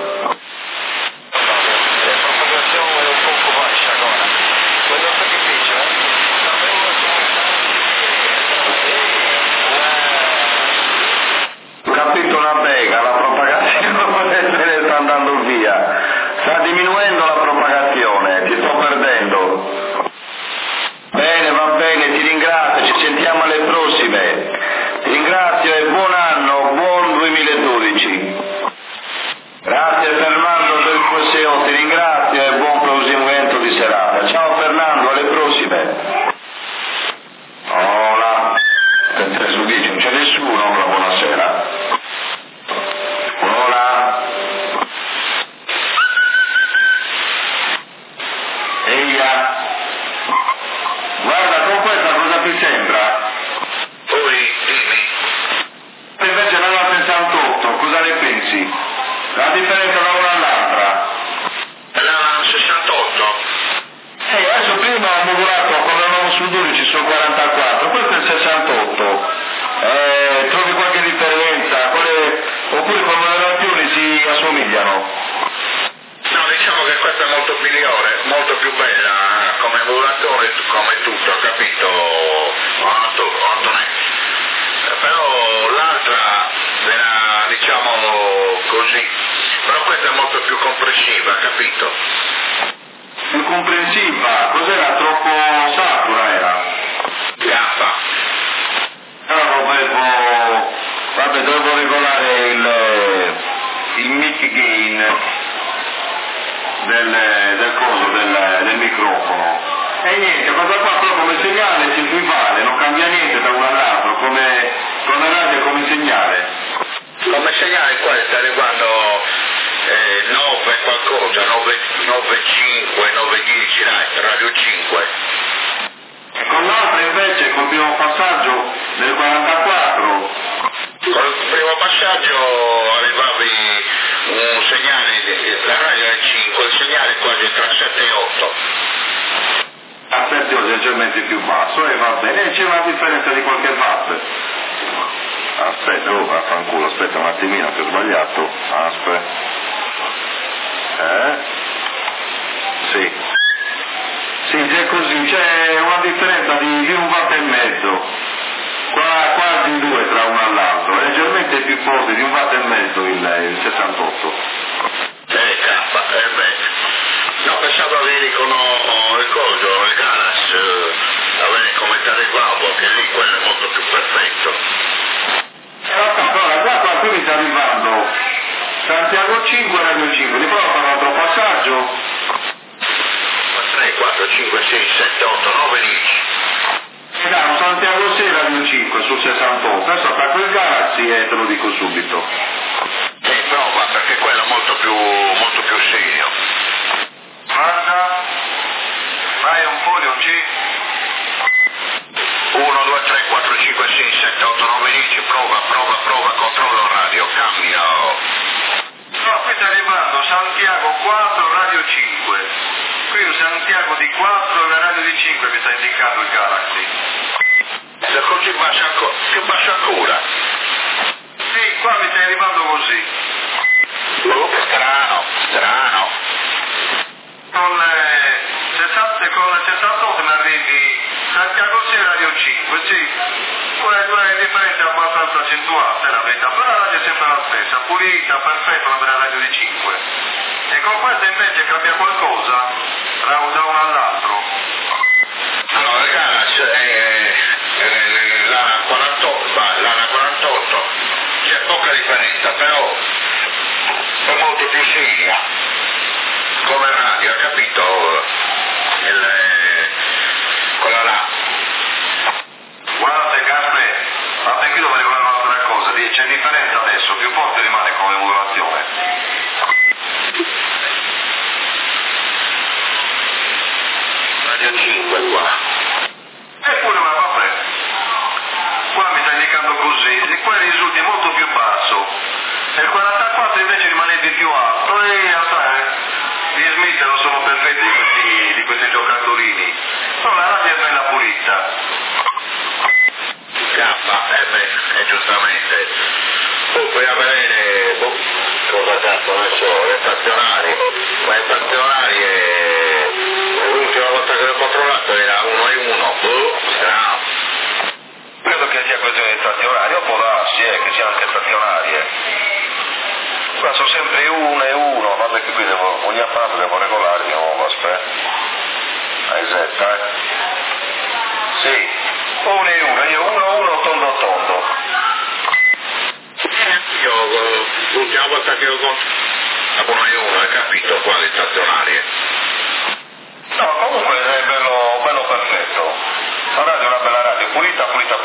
Ho capito una bega, la propagazione se ne sta andando via, sta diminuendo la propagazione, ti sto perdendo. Bene, va bene, ti ringrazio, ci sentiamo alle prossime. Ti ringrazio e buon anno, buon 2012. Grazie Fernando del QSO, ti ringrazio e buon proseguimento di serata. Ciao Fernando, alle prossime. Hola, su dice, non c'è nessuno, hola, buonasera. Hola. Eia. Guarda, con questa cosa ti sembra? Invece non la 68, cosa ne pensi? La differenza da una all'altra? La 68? Adesso prima ho modulato, come avevamo sul 12 sul 44, questo è il 68. Trovi qualche differenza? Oppure con le relazioni si assomigliano? No, diciamo che questa è molto migliore, molto più bella come modulatore, come tutto, capito? Antonè. Però l'altra era, diciamo così, però questa è molto più comprensiva, capito? Più comprensiva? Cos'era? Troppo satura era? Gaffa. Dovevo regolare il mic gain del microfono. E niente, questa qua però come segnale si equivale, non cambia niente da uno all'altro, come radio e come segnale. Come segnale qua sta arrivando 9 qualcosa, 9,5, 9,10, Radio 5. E con l'altra invece, col primo passaggio del 44. Con il primo passaggio arrivavi un segnale, la radio è 5, il segnale quasi tra 7 e 8. A 7 o leggermente più basso e va bene, c'è una differenza di qualche watt. Aspetta, vaffanculo, aspetta un attimino che ho sbagliato. Aspetta. Sì. Sì, c'è così, c'è una differenza di un watt e mezzo. Quasi 2 tra uno all'altro, leggermente più forte di un watt e mezzo il 68. No, pensavo avevi con il coso, il Galas, avere come telegrafo, che lì quello è molto più perfetto. Allora, qua qui mi sta arrivando Santiago 5, Radio 5, ti provo a fare un altro passaggio? 3, 4, 5, 6, 7, 8, 9, 10. Un Santiago 6, Radio 5 sul 68, adesso attacco il Galaxy e te lo dico subito. Prova, perché quello è molto più serio. Guarda, vai un po', non ci? 1, 2, 3, 4, 5, 6, 7, 8, 9, 10, prova, controllo radio, cambia. No, qui sta arrivando Santiago 4, Radio 5. Qui un Santiago di 4 e una radio di 5 mi sta indicando il Galaxy. Se così più basso ancora. Sì, qua mi sta arrivando così. Strano. Con il 68 mi arrivi Santiago 6 Radio 5, sì. Due differenze abbastanza accentuate, la verità, però la radio è sempre la stessa, pulita, perfetta, una bella radio di 5. E con questa invece cambia qualcosa da uno all'altro. Allora, ragazzi, l'Ana 48, c'è poca differenza, però è molto più seria come radio, capito? Quella là. Guardate Gaspe, fate 45 qua. Eppure, ma vabbè, qua mi sta indicando così, e qua risulti molto più basso, e il 44 invece rimane di più alto, e gli Smith non sono perfetti di questi giocattolini, però la radio è bella pulita. Giustamente. Puoi avere, cosa cazzo ne so, le stazionarie, ma le stazionarie, l'ultima volta che l'ho controllato era 1-1, no. Credo che sia questione di stazionarie, o può darsi che siano anche stazionarie. Qua sono sempre 1-1, vabbè che qui ogni apparato devo regolare di nuovo, aspetta. Esatto, Sì, 1-1, io 1-1 tondo. Io l'ultima volta che ho contato 1-1, hai capito, qua le stazionarie. No, comunque è bello perfetto. La radio è una bella radio, pulita.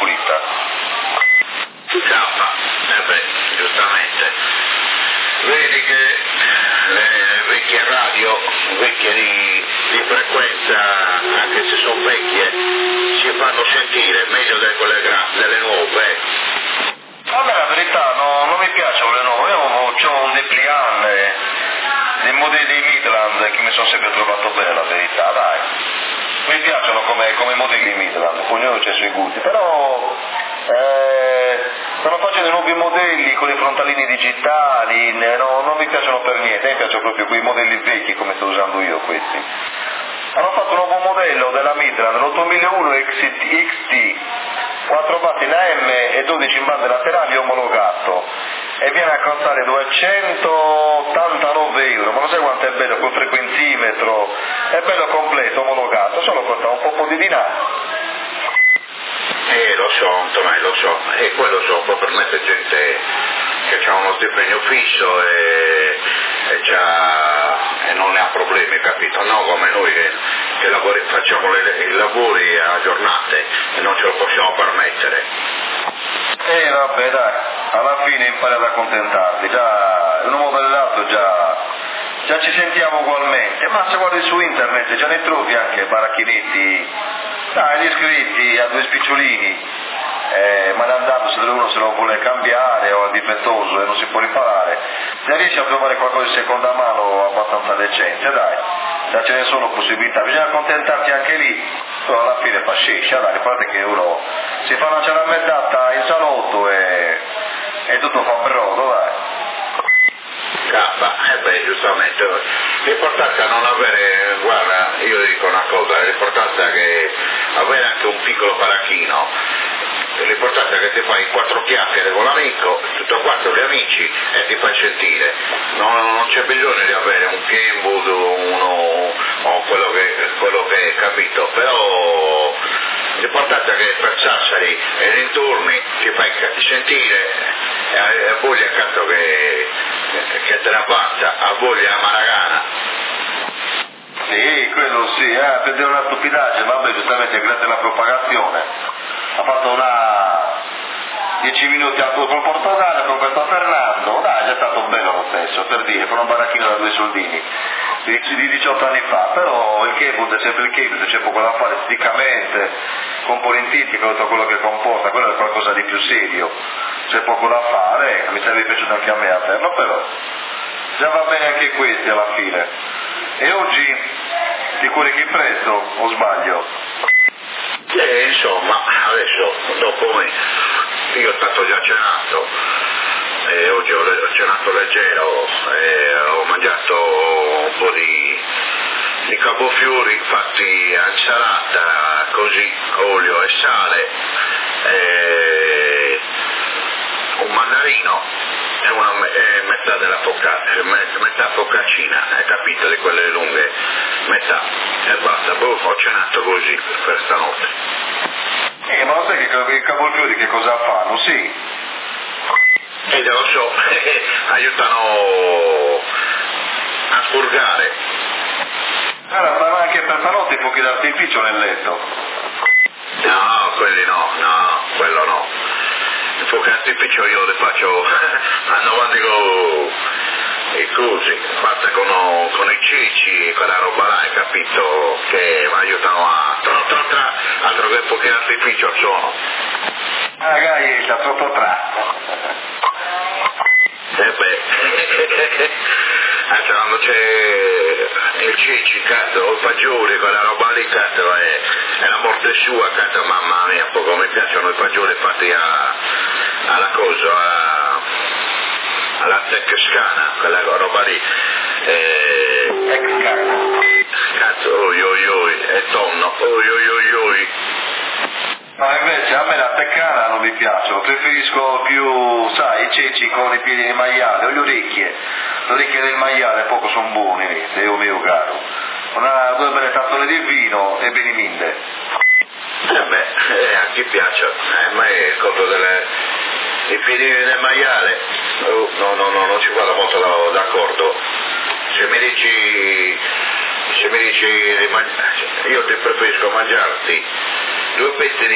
Giustamente. Vedi che le vecchie radio, vecchie di frequenza, anche se sono vecchie, si fanno sentire meglio di quelle delle nuove. A me la verità non mi piacciono le nuove, io ho un Deplian dei modelli dei Midland che mi sono sempre trovato bene, la verità, dai. Mi piacciono come modelli Midland, ognuno c'è i suoi gusti, però stanno facendo nuovi modelli con i frontalini digitali, non mi piacciono per niente, mi piacciono proprio quei modelli vecchi come sto usando io questi. Hanno fatto un nuovo modello della Midland, l'8001 XT, 4 bassi in AM e 12 in bande laterali omologato, e viene a costare 289 euro, ma non sai quanto è bello col frequenzimetro, è bello completo, omologato, solo costa un po' di dinaro. Lo so, Antonio, lo so, e quello so, può permettere gente che ha uno stipendio fisso e non ne ha problemi, capito? No, come noi che facciamo i lavori a giornate e non ce lo possiamo permettere. Vabbè dai, alla fine impari ad accontentarti, già in un modo o nell'altro già ci sentiamo ugualmente, ma se guardi su internet già ne trovi anche baracchinetti, dai, gli iscritti a 2 spicciolini, mandando se uno se lo vuole cambiare o è difettoso e non si può riparare, se riesci a trovare qualcosa di seconda mano abbastanza decente, dai, già ce ne sono possibilità, bisogna accontentarti anche lì, però alla fine fa sciscia, dai, guardate che uno si fa una ceramezzata in salotto e tutto fa brodo, dai. Giustamente, l'importanza è non avere, guarda, io dico una cosa, l'importanza è che avere anche un piccolo baracchino, l'importante è che ti fai 4 chiacchiere con l'amico, tutto 4 gli amici e ti fai sentire, non c'è bisogno di avere un Kenwood o quello che è, capito, però l'importante è che per Sassari e dintorni ti fai sentire e a voglia cazzo che te la pazza, a voglia la Maragana. Sì, quello sì, per dire una stupidaggine, vabbè, giustamente grazie alla propagazione ha fatto una 10 minuti al col Portogallo con questo Fernando, dai, è già stato bello lo stesso, per dire, per un baracchino da 2 soldini di 18 anni fa, però il Kenwood è sempre il Kenwood, c'è poco da fare esteticamente, componentistica, tutto quello che comporta, quello è qualcosa di più serio, c'è poco da fare, mi sarebbe piaciuto anche a me a terno, però già va bene anche questi alla fine. E oggi ti curichi presto o sbaglio? Insomma, adesso dopo me, io ho stato già cenato, e oggi ho cenato leggero, e ho mangiato un po' di capofiori fatti a insalata, così, olio e sale, e un mandarino e metà della metà focaccina, hai capito, di quelle lunghe, metà, e basta, poi ho cenato così per stanotte. Ma lo sai che i cavolfiori che cosa fanno? Sì. Lo so, aiutano a spurgare. Allora, ma anche per stanotte i fuochi d'artificio nel letto? No, quelli no, quello no. Il fuoco d'artificio io li faccio andando avanti e così, fatta con i ceci e quella roba là, hai capito, che mi aiutano a altro che pochi artificio sono. Magari sta troppo anzi quando c'è il ceci, cazzo, o il fagioli, quella roba lì, cazzo, è la morte sua, cazzo, mamma mia, poco mi piacciono i fagioli fatti alla cosa, alla teccascana, quella roba lì. Cazzo, oi, è tonno, oi. Ma invece a me la teccana non mi piacciono, preferisco più, sai, i ceci con i piedi di maiale o le orecchie del maiale poco sono buoni, Dio mio caro. Due belle tazzone di vino e beniminde. A chi piace, ma è il conto i piedi del maiale, non ci vado molto d'accordo. Se mi dici io ti preferisco mangiarti 2 pezzi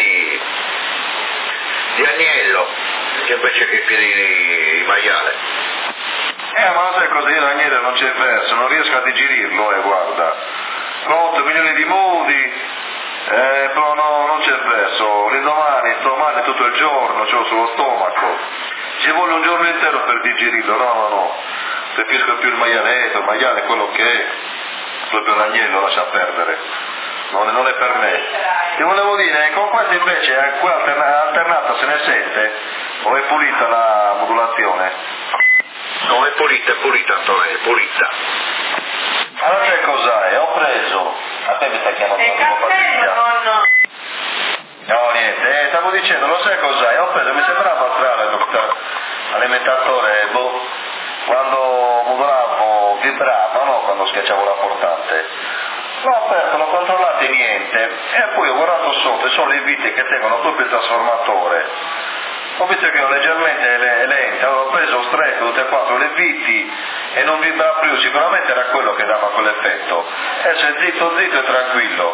di agnello che invece che i piedi di maiale. Ma sai cosa, io l'agnello non c'è verso, non riesco a digerirlo, guarda. 8 milioni di modi, però non c'è verso. L'indomani sto male tutto il giorno, c'ho sullo stomaco. Ci vuole un giorno intero per digerirlo, no. Preferisco più il maiale quello che è, proprio l'agnello lascia perdere. Non è per me. Ti volevo dire, con questo invece, qua alternata se ne sente? O è pulita la modulazione? No, è pulita Antonio, è pulita. Allora che cos'è? Ho preso. A te mi sta chiamando la patrizia. No, niente, stavo dicendo, lo sai cos'è? Ho preso, mi sembrava strano l'alimentatore, quando modulavo, vibrava, no? Quando schiacciavo la portante. L'ho aperto, l'ho controllato e niente, e poi ho guardato sotto e sono le viti che tengono proprio il trasformatore. Ho visto che ero leggermente lenta, avevo preso stretto tutte e 4 le viti e non vibra più, sicuramente era quello che dava quell'effetto. C'è zitto e tranquillo.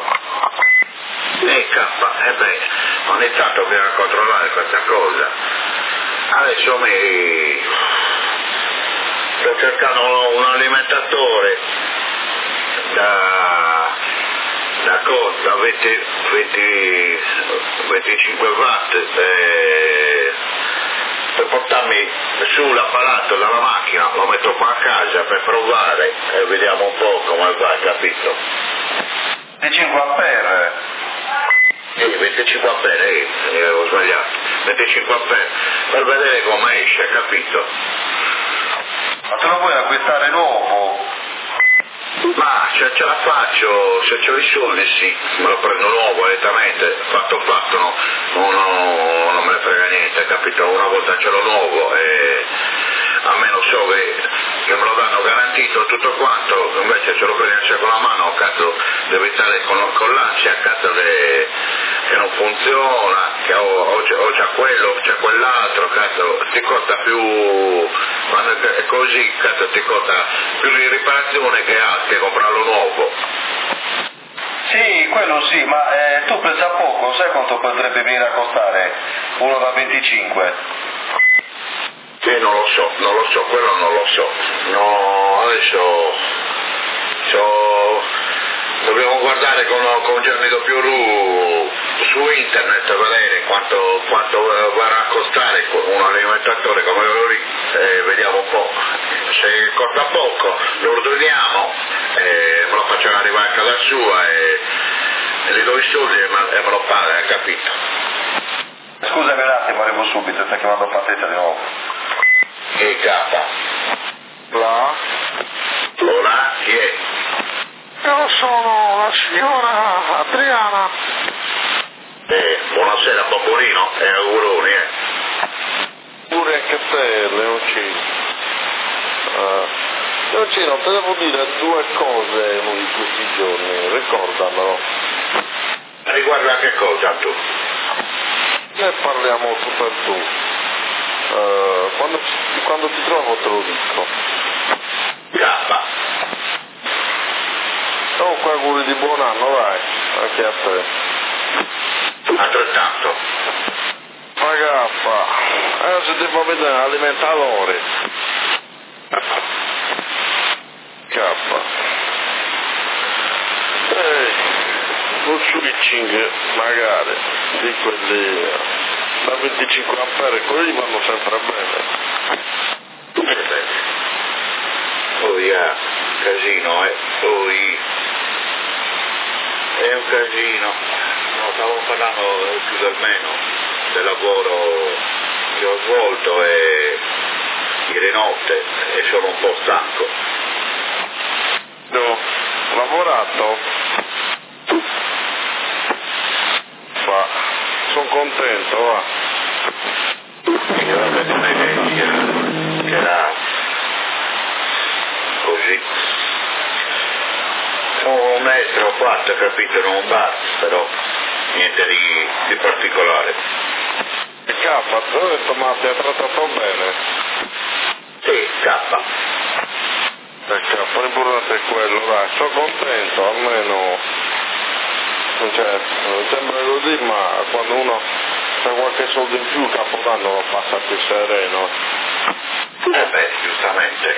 Ogni tanto bisogna controllare questa cosa. Adesso sto cercando un alimentatore da costa 25 watt per portarmi su l'apparato dalla macchina, lo metto qua a casa per provare e vediamo un po' come va, capito? 25 ampere? 25 ampere, ho sbagliato, 25 ampere, per vedere come esce, capito? Ma te lo vuoi acquistare nuovo? Ma ce la faccio, se ho i soldi sì, me lo prendo nuovo direttamente, fatto, no? Non me ne frega niente, capito? Una volta ce l'ho nuovo e almeno so che me lo danno garantito tutto quanto, invece ce lo prendi in seconda mano, cazzo, devi stare con l'ansia, cazzo, che non funziona, che o c'è quello, c'è quell'altro, cazzo, ti costa più, quando è così, cazzo, ti costa più di riparazione che comprarlo nuovo. Sì, quello sì, ma tu pensa poco, sai quanto potrebbe venire a costare uno da 25? Non lo so, quello non lo so. No, adesso dobbiamo guardare con Gianni Doppiolu su internet a vedere quanto verrà a costare un alimentatore come quello lì, vediamo un po'. Se costa poco lo ordiniamo, me lo facciamo arrivare a casa sua e gli do i soldi e me lo paga, capito? Scusami un attimo, arrivo subito, sta chiamando Patrizia di nuovo. Che capa? Hola, chi è? Io sono la signora Adriana. Buonasera Bambolino e auguroni, Pure anche a te, Leoncino. Leoncino, te devo dire 2 cose uno di questi giorni, ricordamelo. Riguarda che cosa tu? Ne parliamo tu per tu. Quando ti trovo te lo dico. Cappa. Comunque auguri di buon anno, dai, anche a te. Altrettanto. Ragazza, se ti fa vedere l'alimentatore. un switching magari di quelli da 25 ampere, quelli vanno sempre bene. Poi casino, poi è un casino. No, stavo parlando più del meno del lavoro che ho svolto e ieri notte e sono un po' stanco. Ho lavorato, ma sono contento, va. Vabbè, non è che era così. Un metro o quattro, capito, in un bar, però niente di particolare. E K, tu hai detto ma ti ha trattato bene? Sì, K. L'importante è quello, dai, sono contento, almeno, cioè, sembra così, ma quando uno ha qualche soldo in più, Capodanno lo passa più sereno. Beh, giustamente.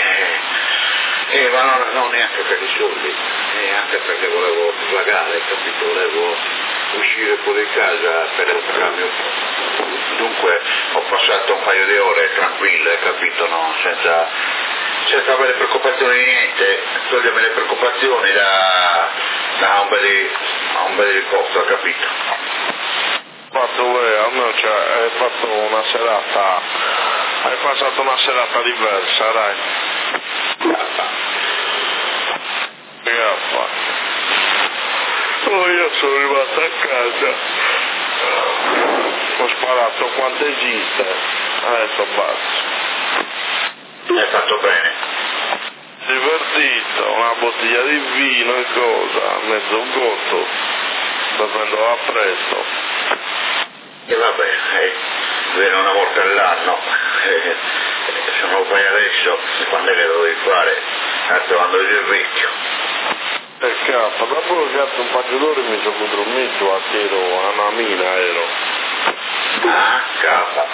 Ma non neanche per i soldi, anche perché volevo svagare, capito? Volevo uscire fuori casa per il cambio. Dunque ho passato un paio di ore tranquille, capito? No? Senza avere preoccupazioni di niente, togliermi le preoccupazioni da un bel riposo, capito? Fatto almeno hai fatto una serata, hai passato una serata diversa, dai. Io sono arrivato a casa, ho sparato quante gite, adesso basta. Hai fatto bene. Divertito, una bottiglia di vino e cosa, mezzo gotto, bevendo presto. E vabbè, viene una volta all'anno, se non lo fai adesso, quando è che lo devi fare? Quando io è vecchio. E cazzo, dopo che ho fatto un paio d'ore mi sono dormito a tiro, a una mina ero. Ah, capa.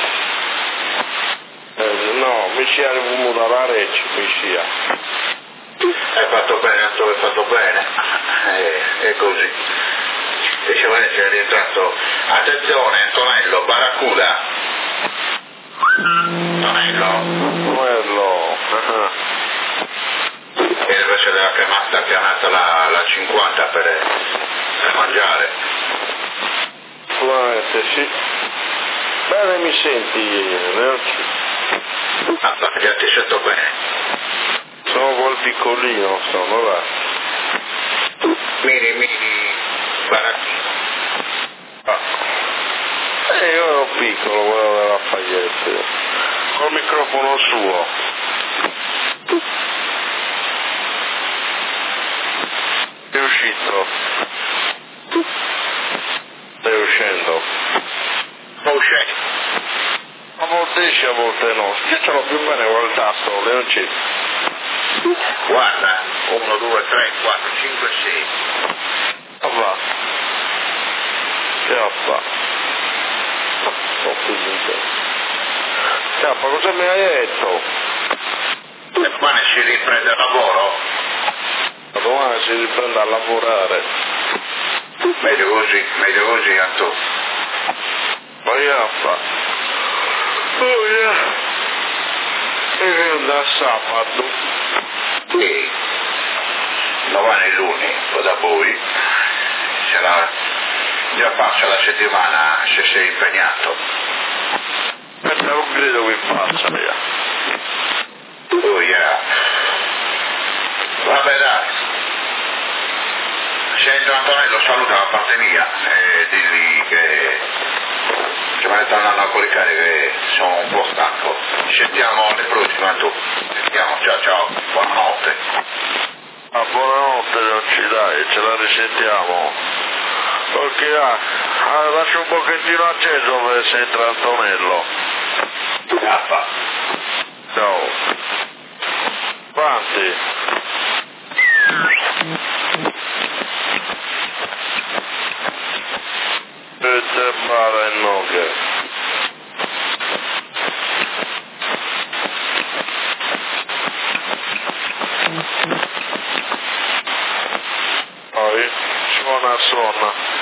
No, mi si è venuto da Recci, mi sia. Hai fatto bene, hai fatto bene. È così. E se vuole c'è rientrato. Attenzione, Antonello, Barracuda. Antonello. Quello. E deve essere la chiamata la 50 per mangiare. Sicuramente sì. Bene, mi senti, Leocci? Già ti sento bene. Sono col piccolino, sono là. Mini barattino. Io ero piccolo, quello della Fagliette. Col microfono suo. È uscito. Stai uscendo. Sto uscendo. A volte esce, a volte no. Schiaccialo più bene quel tasto, Leonci. Guarda, 1, 2, 3, 4, 5, 6. Va. Che fa? Sto finito. Cappa, cosa mi hai detto? E domani si riprende il lavoro? Domani si riprende a lavorare. Meglio così, Antonio. Vai a fa. Oh yeah. E da sabato. Sì. Domani è lunedì, o da voi. Sarà già passa la settimana se sei impegnato. Non credo che faccia, via. Oh yeah. Vabbè dai. Senti Antonello, saluta la parte mia e digli che me ne stanno andando a coricare, che sono un po' stanco. Ci sentiamo alle prossime, Antonio. Sentiamo, ciao, buonanotte. Buonanotte, Leonci, dai, ce la risentiamo. Ok, lascio un pochettino acceso dove se entra Antonello. Ciao. Ciao. Avanti. E te pare no che. Poi suona Madonna.